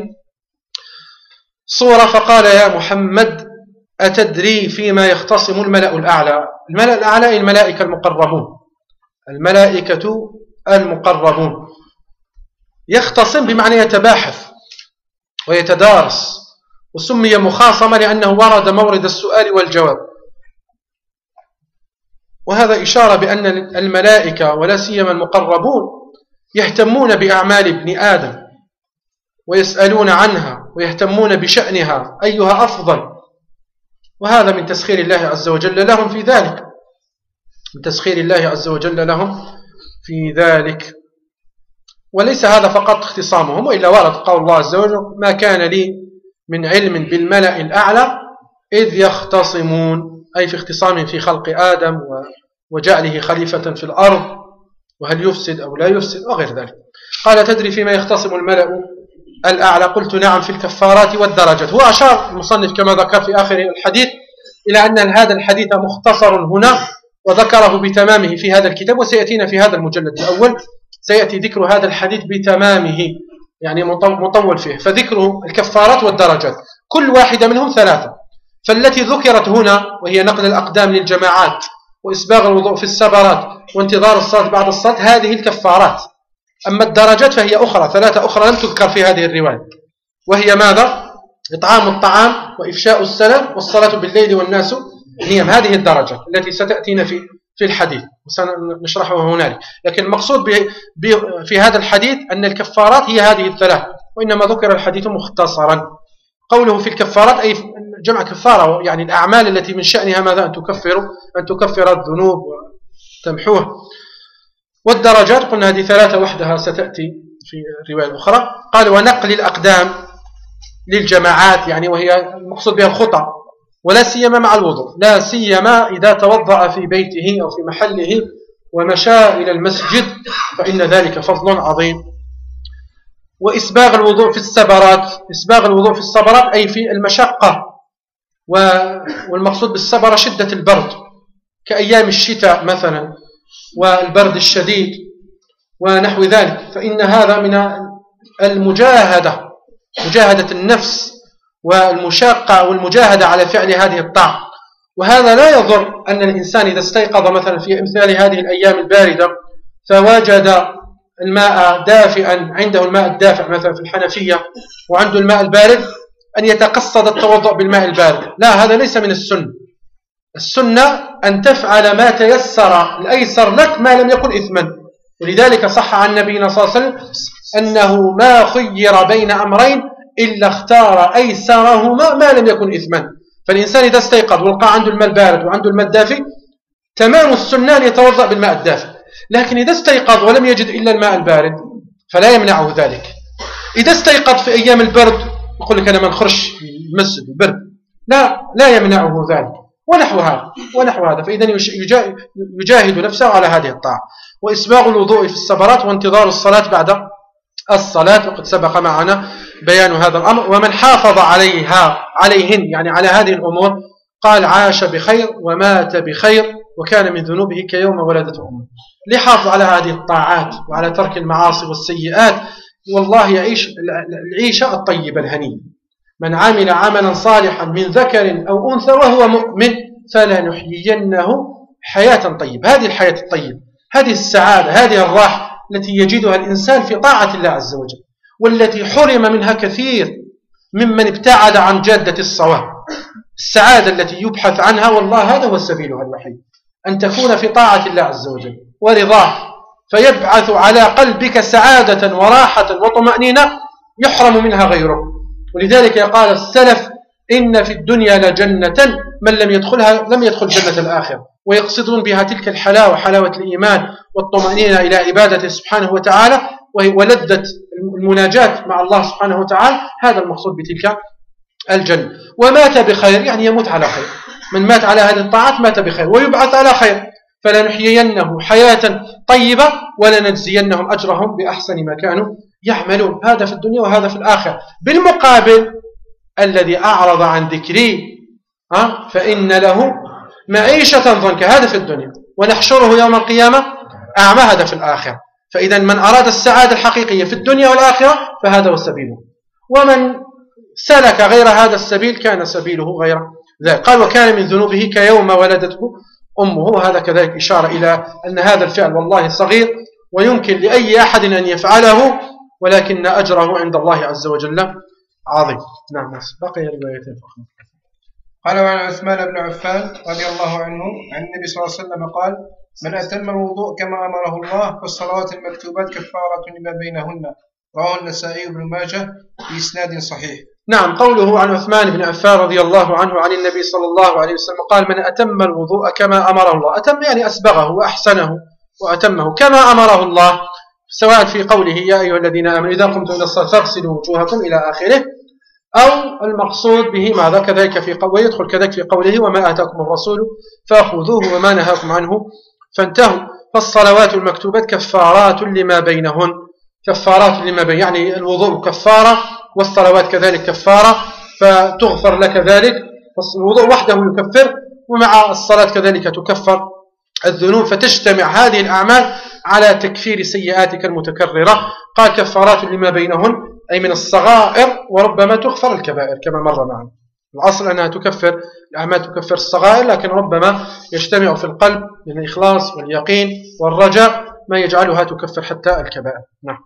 صورة، فقال يا محمد أتدري فيما يختصم الملأ الأعلى؟ الملأ الأعلى الملائكة المقربون، الملائكة المقربون. يختصم بمعنى يتباحث ويتدارس، وسمي مخاصمة لأنه ورد مورد السؤال والجواب. وهذا إشارة بأن الملائكة ولا سيما المقربون يهتمون بأعمال ابن آدم ويسألون عنها ويهتمون بشأنها أيها أفضل، وهذا من تسخير الله عز وجل لهم في ذلك، من تسخير الله عز وجل لهم في ذلك. وليس هذا فقط اختصامهم، وإلا ورد قول الله عز وجل ما كان لي من علم بالملأ الأعلى إذ يختصمون، أي في اختصامهم في خلق آدم وجعله خليفة في الأرض، وهل يفسد أو لا يفسد وغير ذلك. قال تدري فيما يختصم الملأ الأعلى؟ قلت نعم، في الكفارات والدرجات. هو أشار المصنف كما ذكر في آخر الحديث إلى أن هذا الحديث مختصر هنا وذكره بتمامه في هذا الكتاب، وسيأتينا في هذا المجلد الأول سيأتي ذكر هذا الحديث بتمامه، يعني مطول فيه. فذكره الكفارات والدرجات كل واحدة منهم 3، فالتي ذكرت هنا وهي نقل الأقدام للجماعات وإسباغ الوضوء في السبرات وانتظار الصلاة بعد الصلاة، هذه الكفارات. أما الدرجات فهي أخرى، 3 أخرى لم تذكر في هذه الرواية، وهي ماذا؟ إطعام الطعام وإفشاء السلام والصلاة بالليل والناس نيام. هذه الدرجات التي ستأتينا في الحديث وسنشرحها هنالك. لكن المقصود في هذا الحديث أن الكفارات هي هذه ال3، وإنما ذكر الحديث مختصرا. قوله في الكفارات أي جمع كفارة، يعني الأعمال التي من شأنها ماذا؟ أن تكفر الذنوب وتمحوها. والدرجات قلنا هذه 3 وحدها ستأتي في الرواية الأخرى. قال ونقل الأقدام للجماعات، يعني وهي المقصود بها الخطأ، ولا سيما مع الوضوء، لا سيما إذا توضأ في بيته أو في محله ومشى إلى المسجد فإن ذلك فضل عظيم. وإسباغ الوضوء في السبرات، إسباغ الوضوء في السبرات أي في المشقة، والمقصود بالسبرة شدة البرد كأيام الشتاء مثلا والبرد الشديد ونحو ذلك، فإن هذا من المجاهدة، مجاهدة النفس والمشاقة والمجاهدة على فعل هذه الطاعة. وهذا لا يضر أن الإنسان إذا استيقظ مثلا في مثال هذه الأيام الباردة فوجد الماء دافئا، عنده الماء الدافئ مثلا في الحنفية وعنده الماء البارد، أن يتقصد التوضؤ بالماء البارد. لا، هذا ليس من السنة. السنة أن تفعل ما تيسر الأيسر لك ما لم يكن إثما. ولذلك صح عن نبينا صلى الله عليه وسلم أنه ما خير بين أمرين إلا اختار أيسرهما ما لم يكن إثما. فالإنسان إذا استيقظ ولقى عنده الماء البارد وعنده الماء الدافئ تمام السنة أن يتوضأ بالماء الدافئ، لكن إذا استيقظ ولم يجد إلا الماء البارد فلا يمنعه ذلك. إذا استيقظ في أيام البرد يقول لك أنا ما نخرج المسجد البرد، لا يمنعه ذلك ونحو هذا. فإذا يجاهد نفسه على هذه الطاعة. وإسباغ الوضوء في السبرات وانتظار الصلاة بعد الصلاة، وقد سبق معنا بيان هذا الأمر. ومن حافظ عليهن يعني على هذه الأمور قال عاش بخير ومات بخير وكان من ذنوبه كيوم ولدته أمه. ليحافظ على هذه الطاعات وعلى ترك المعاصي والسيئات، والله يعيش العيشة الطيبة الهنية. من عمل عملا صالحا من ذكر أو أنثى وهو مؤمن فلنحيينه حياة طيبة. هذه الحياة الطيبة، هذه السعادة، هذه الراحة التي يجدها الإنسان في طاعة الله عز وجل، والتي حرم منها كثير ممن ابتعد عن جادة الصواب. السعادة التي يبحث عنها والله هذا هو سبيلها الوحيد، أن تكون في طاعة الله عز وجل ورضاه، فيبعث على قلبك سعادة وراحة وطمأنينة يحرم منها غيره. ولذلك قال السلف إن في الدنيا لجنة من لم يدخلها لم يدخل جنة الآخرة، ويقصدون بها تلك الحلاوة، حلاوة الإيمان والطمأنينة إلى عبادته سبحانه وتعالى ولذة المناجاة مع الله سبحانه وتعالى. هذا المقصود بتلك الجنة. ومات بخير يعني يموت على خير، من مات على هذه الطاعات مات بخير ويبعث على خير. فلنحيينه حياة طيبة ولنجزينهم أجرهم بأحسن ما كانوا يعملون. هذا في الدنيا وهذا في الآخرة. بالمقابل الذي أعرض عن ذكري فإن له معيشة ضنكا، هذا في الدنيا، ونحشره يوم القيامة أعمى، هذا في الآخرة. فإذا من أراد السعادة الحقيقية في الدنيا والآخرة فهذا هو سبيله، ومن سلك غير هذا السبيل كان سبيله غير ذلك. قال وكان من ذنوبه كيوم ولدته أمه. وهذا كذلك إشارة إلى أن هذا الفعل والله صغير ويمكن لأي أحد أن يفعله، ولكن أجره عند الله عز وجل عظيم. نعم. بقي روايتين فقط. قال وعن عثمان بن عفان رضي الله عنه عن النبي صلى الله عليه وسلم قال من أتم الوضوء كما أمره الله فالصلوات المكتوبات كفارة لما بينهن. رواه النسائي بن ماجه بإسناد صحيح. نعم. قوله عن عثمان بن عفان رضي الله عنه عن النبي صلى الله عليه وسلم قال من أتم الوضوء كما أمره الله. أتم يعني أسبغه وأحسنه وأتمه كما أمره الله، سواء في قوله يا أيها الذين آمنوا إذا قمتم إلى الصلاة فاغسلوا وجوهكم إلى آخره، أو المقصود به ماذا كذلك في قوله، يدخل كذلك في قوله وما آتاكم الرسول فأخذوه وما نهاكم عنه فانتهوا. فالصلوات المكتوبات كفارات لما بينهن، كفارات لما بين يعني الوضوء كفارة والصلوات كذلك كفارة فتغفر لك ذلك. الوضوء وحده يكفر، ومع الصلاة كذلك تكفر الذنوب، فتجتمع هذه الأعمال على تكفير سيئاتك المتكررة. قال كفارات لما بينهن أي من الصغائر، وربما تغفر الكبائر كما مر معنا. الأصل أنها تكفر الأعمال، تكفر الصغائر، لكن ربما يجتمع في القلب من الإخلاص واليقين والرجاء ما يجعلها تكفر حتى الكبائر. نعم.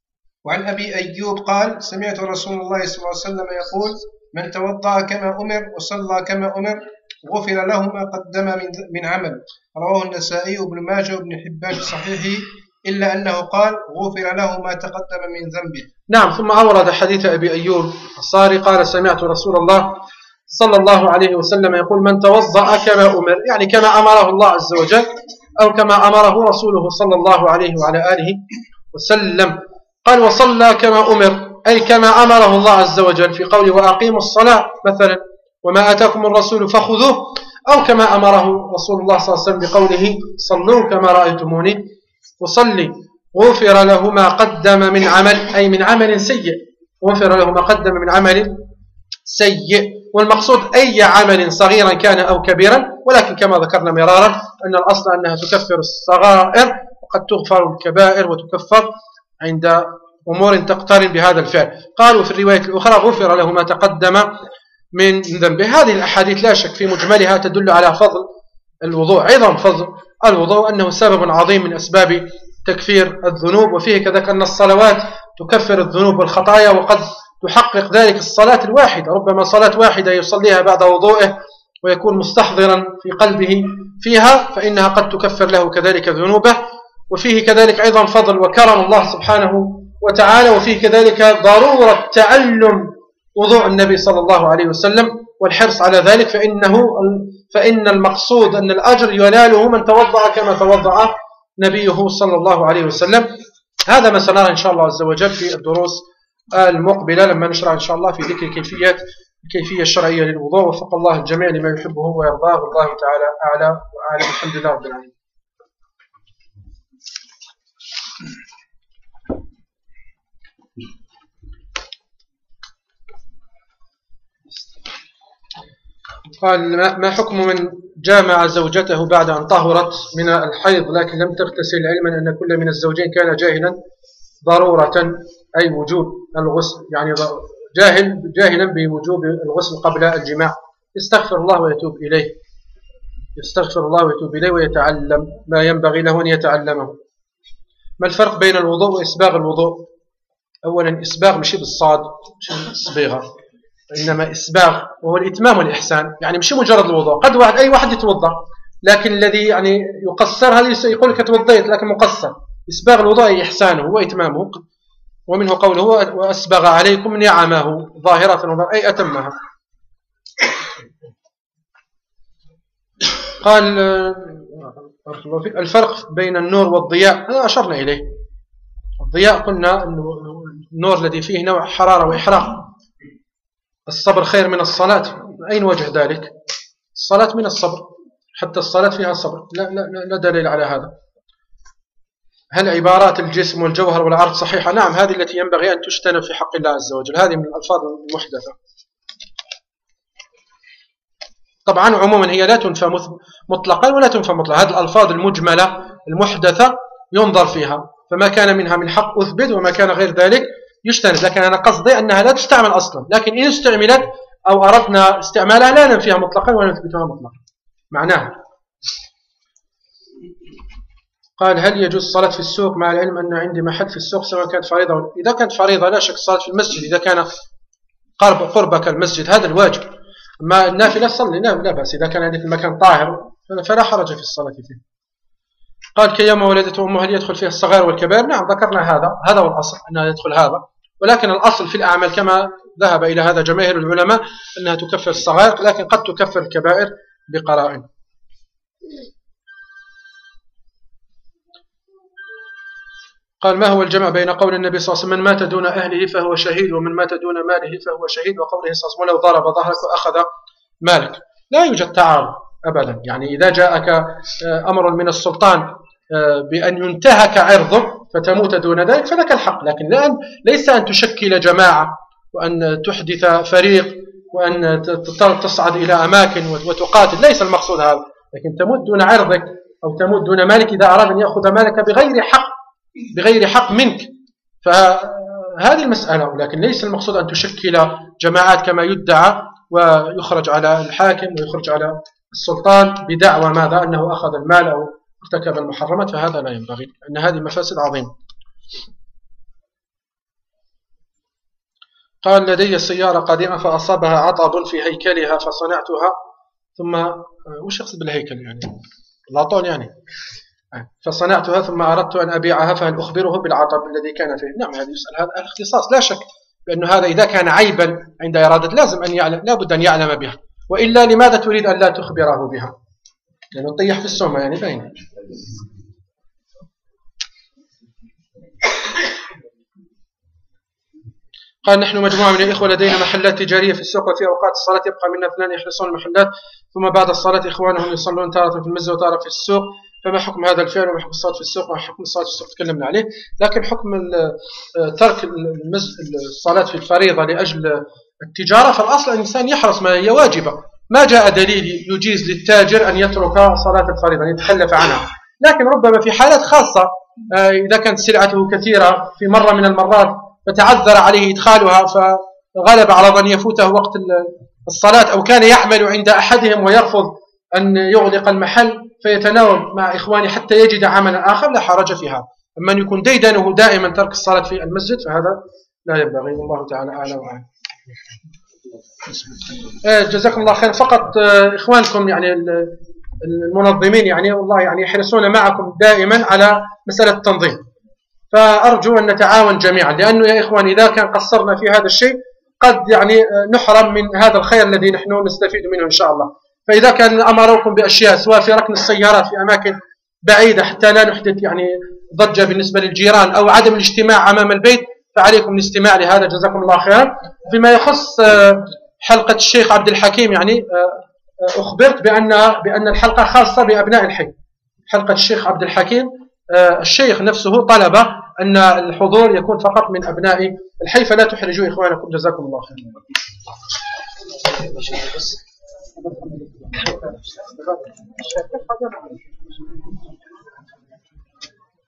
وعن أبي أيوب قال سمعت رسول الله صلى الله عليه وسلم يقول من توضأ كما أمر وصلى كما أمر غفر له ما قدم من عمل. رواه النسائي وابن ماجه وابن حبان في صحيحه، إلا أنه قال غفر له ما تقدم من ذنبه. نعم. ثم أورد حديث أبي أيوب الصاري قال سمعت رسول الله صلى الله عليه وسلم يقول من توضأ كما أمر، يعني كما أمره الله عز وجل أو كما أمره رسوله صلى الله عليه وعلى آله وسلم. قال وصلى كما أمر أي كما أمره الله عز وجل في قوله وأقيموا الصلاة مثلا وما آتاكم الرسول فخذوه، أو كما أمره رسول الله صلى الله عليه وسلم بقوله صلوا كما رأيتموني وصلي غفر له ما قدم من عمل أي من عمل سيء، غفر له ما قدم من عمل سيء. والمقصود أي عمل صغيرا كان أو كبيرا، ولكن كما ذكرنا مرارا أن الأصل أنها تكفر الصغائر وقد تغفر الكبائر وتكفر عند أمور تقترن بهذا الفعل. قالوا في الرواية الأخرى غفر له ما تقدم من ذنبه. هذه الأحاديث لا شك في مجملها تدل على فضل الوضوء، عظم فضل الوضوء، أنه سبب عظيم من أسباب تكفير الذنوب. وفيه كذلك أن الصلوات تكفر الذنوب والخطايا، وقد تحقق ذلك الصلاة الواحدة، ربما صلاة واحدة يصليها بعد وضوءه ويكون مستحضرا في قلبه فيها فإنها قد تكفر له كذلك ذنوبه. وفيه كذلك أيضا فضل وكرم الله سبحانه وتعالى، وفيه كذلك ضرورة تعلم وضوء النبي صلى الله عليه وسلم والحرص على ذلك، فإن المقصود أن الأجر يناله من توضأ كما توضأ نبيه صلى الله عليه وسلم. هذا ما سنرى إن شاء الله عز وجل في الدروس المقبلة لما نشرع إن شاء الله في ذكر الكيفية الشرعية للوضوء. وفق الله الجميع لما يحبه ويرضاه، والله تعالى أعلى وأعلم. الحمد لله رب العالمين. قال: ما حكم من جامع زوجته بعد أن طهرت من الحيض لكن لم تغتسل، علما أن كل من الزوجين كان جاهلا ضرورة أي وجوب الغسل، يعني جاهلا بوجوب الغسل قبل الجماع، يستغفر الله ويتوب إليه ويتعلم ما ينبغي له أن يتعلمه. ما الفرق بين الوضوء وإسباغ الوضوء؟ أولا إسباغ مش بالصاد، مش بالصبيغة، إنما إسباغ وهو الإتمام والإحسان، يعني مش مجرد الوضوء. قد أي واحد يتوضأ، لكن الذي يعني يقصر هذا يقول لك توضيت لكن مقصر. إسباغ الوضوء أي إحسانه وإتمامه، ومنه قوله وأسبغ عليكم نعمه ظاهرة أي أتمها. قال: الفرق بين النور والضياء هذا أشرنا إليه. الضياء قلنا أنه النور الذي فيه نوع حرارة وإحراق. الصبر خير من الصلاة، أين وجه ذلك؟ الصلاة من الصبر، حتى الصلاة فيها صبر، لا دليل على هذا. هل عبارات الجسم والجوهر والعرض صحيحة؟ نعم، هذه التي ينبغي أن تجتنب في حق الله عز وجل، هذه من الألفاظ المحدثة. طبعا عموما هي لا تنفى مطلقا ولا تنفى مطلقا، هذه الألفاظ المجملة المحدثة ينظر فيها، فما كان منها من حق أثبت وما كان غير ذلك يجتنب. لكن أنا قصدي أنها لا تستعمل أصلا، لكن إن استعملت أو أردنا استعمالها لا ننفيها مطلقا ولا نثبتها مطلقا، معناها. قال: هل يجوز الصلاة في السوق مع العلم أن عندي محل في السوق سواء كانت فريضة إذا كانت فريضة لا شك الصلاة في المسجد، إذا كان قربك المسجد هذا الواجب. أما النافلة صلي لا بأس، إذا كان عندك المكان طاهر فلا حرج في الصلاة فيه. قال: كيما ولدته أمه هل يدخل فيها الصغائر والكبائر؟ نعم، ذكرنا هذا هو الأصل أنها يدخل هذا، ولكن الأصل في الأعمال كما ذهب إلى هذا جماهير العلماء أنها تكفر الصغائر، لكن قد تكفر الكبائر بقرائن. قال: ما هو الجمع بين قول النبي صلى الله عليه وسلم من مات دون أهله فهو شهيد، ومن مات دون ماله فهو شهيد، وقوله صلى الله عليه وسلم ولو ضرب ظهرك وأخذ مالك؟ لا يوجد تعارض أبدا، يعني إذا جاءك أمر من السلطان بأن ينتهك عرضك فتموت دون ذلك فلك الحق، لكن ليس أن تشكل جماعة وأن تحدث فريق وأن تصعد إلى أماكن وتقاتل، ليس المقصود هذا، لكن تموت دون عرضك أو تموت دون مالك إذا أراد أن يأخذ مالك بغير حق منك، فهذه المسألة. لكن ليس المقصود أن تشكل جماعات كما يدعى ويخرج على الحاكم ويخرج على السلطان بدعوى ماذا؟ أنه أخذ المال أو ارتكب المحرمات، فهذا لا ينبغي، أن هذه مفاسد عظيمة. قال: لدي سيارة قديمة فأصابها عطب في هيكلها فصنعتها ثم وش يقصد بالهيكل يعني؟ لاطون يعني. فصنعتها ثم أردت أن أبيعها فهل أخبره بالعطب الذي كان فيه؟ نعم، هذا يسأل هذا الاختصاص، لا شك بأنه هذا إذا كان عيبا عند إرادة لازم أن يعلم، لابد أن يعلم بها، وإلا لماذا تريد أن لا تخبره بها؟ لأنه طيح في السومة يعني باين. قال: نحن مجموعة من الإخوة لدينا محلات تجارية في السوق، وفي أوقات الصلاة يبقى منا 2 يحرسون المحلات، ثم بعد الصلاة إخوانهم يصلون تارة في المسجد وتارة في السوق، فما حكم هذا الفعل وما حكم الصلاة في السوق وما حكم الصلاة في السوق تكلمنا عليه. لكن حكم ترك الصلاة في الفريضة لأجل التجارة، فالأصل الإنسان يحرص ما هي واجبة، ما جاء دليل يجيز للتاجر أن يترك صلاة الفريضة أن يتخلف عنها، لكن ربما في حالات خاصة إذا كانت سلعته كثيرة في مرة من المرات فتعذر عليه إدخالها فغلب على ظن يفوته وقت الصلاة، أو كان يعمل عند أحدهم ويرفض أن يغلق المحل فيتناول مع إخوانه حتى يجد عملا آخر، لا حرج في هذا. أما أن يكون ديدنه دائما ترك الصلاة في المسجد فهذا لا ينبغي، والله تعالى أعلى وأعلم. جزاكم الله خير. فقط إخوانكم يعني المنظمين يعني والله يعني يحرصون معكم دائما على مسألة التنظيم، فأرجو أن نتعاون جميعا، لأنه يا إخوان إذا كان قصرنا في هذا الشيء قد يعني نحرم من هذا الخير الذي نحن نستفيد منه إن شاء الله. فإذا كان أمركم بأشياء سواء في ركن السيارات في أماكن بعيدة حتى لا نحدث يعني ضجة بالنسبة للجيران أو عدم الاجتماع أمام البيت، فعليكم الاستماع لهذا، جزاكم الله خيرا. فيما يخص حلقة الشيخ عبد الحكيم، يعني أخبرت بأن الحلقة خاصة بأبناء الحي. حلقة الشيخ عبد الحكيم الشيخ نفسه طلب أن الحضور يكون فقط من أبناء الحي، فلا تحرجوا إخوانكم، جزاكم الله خيرا.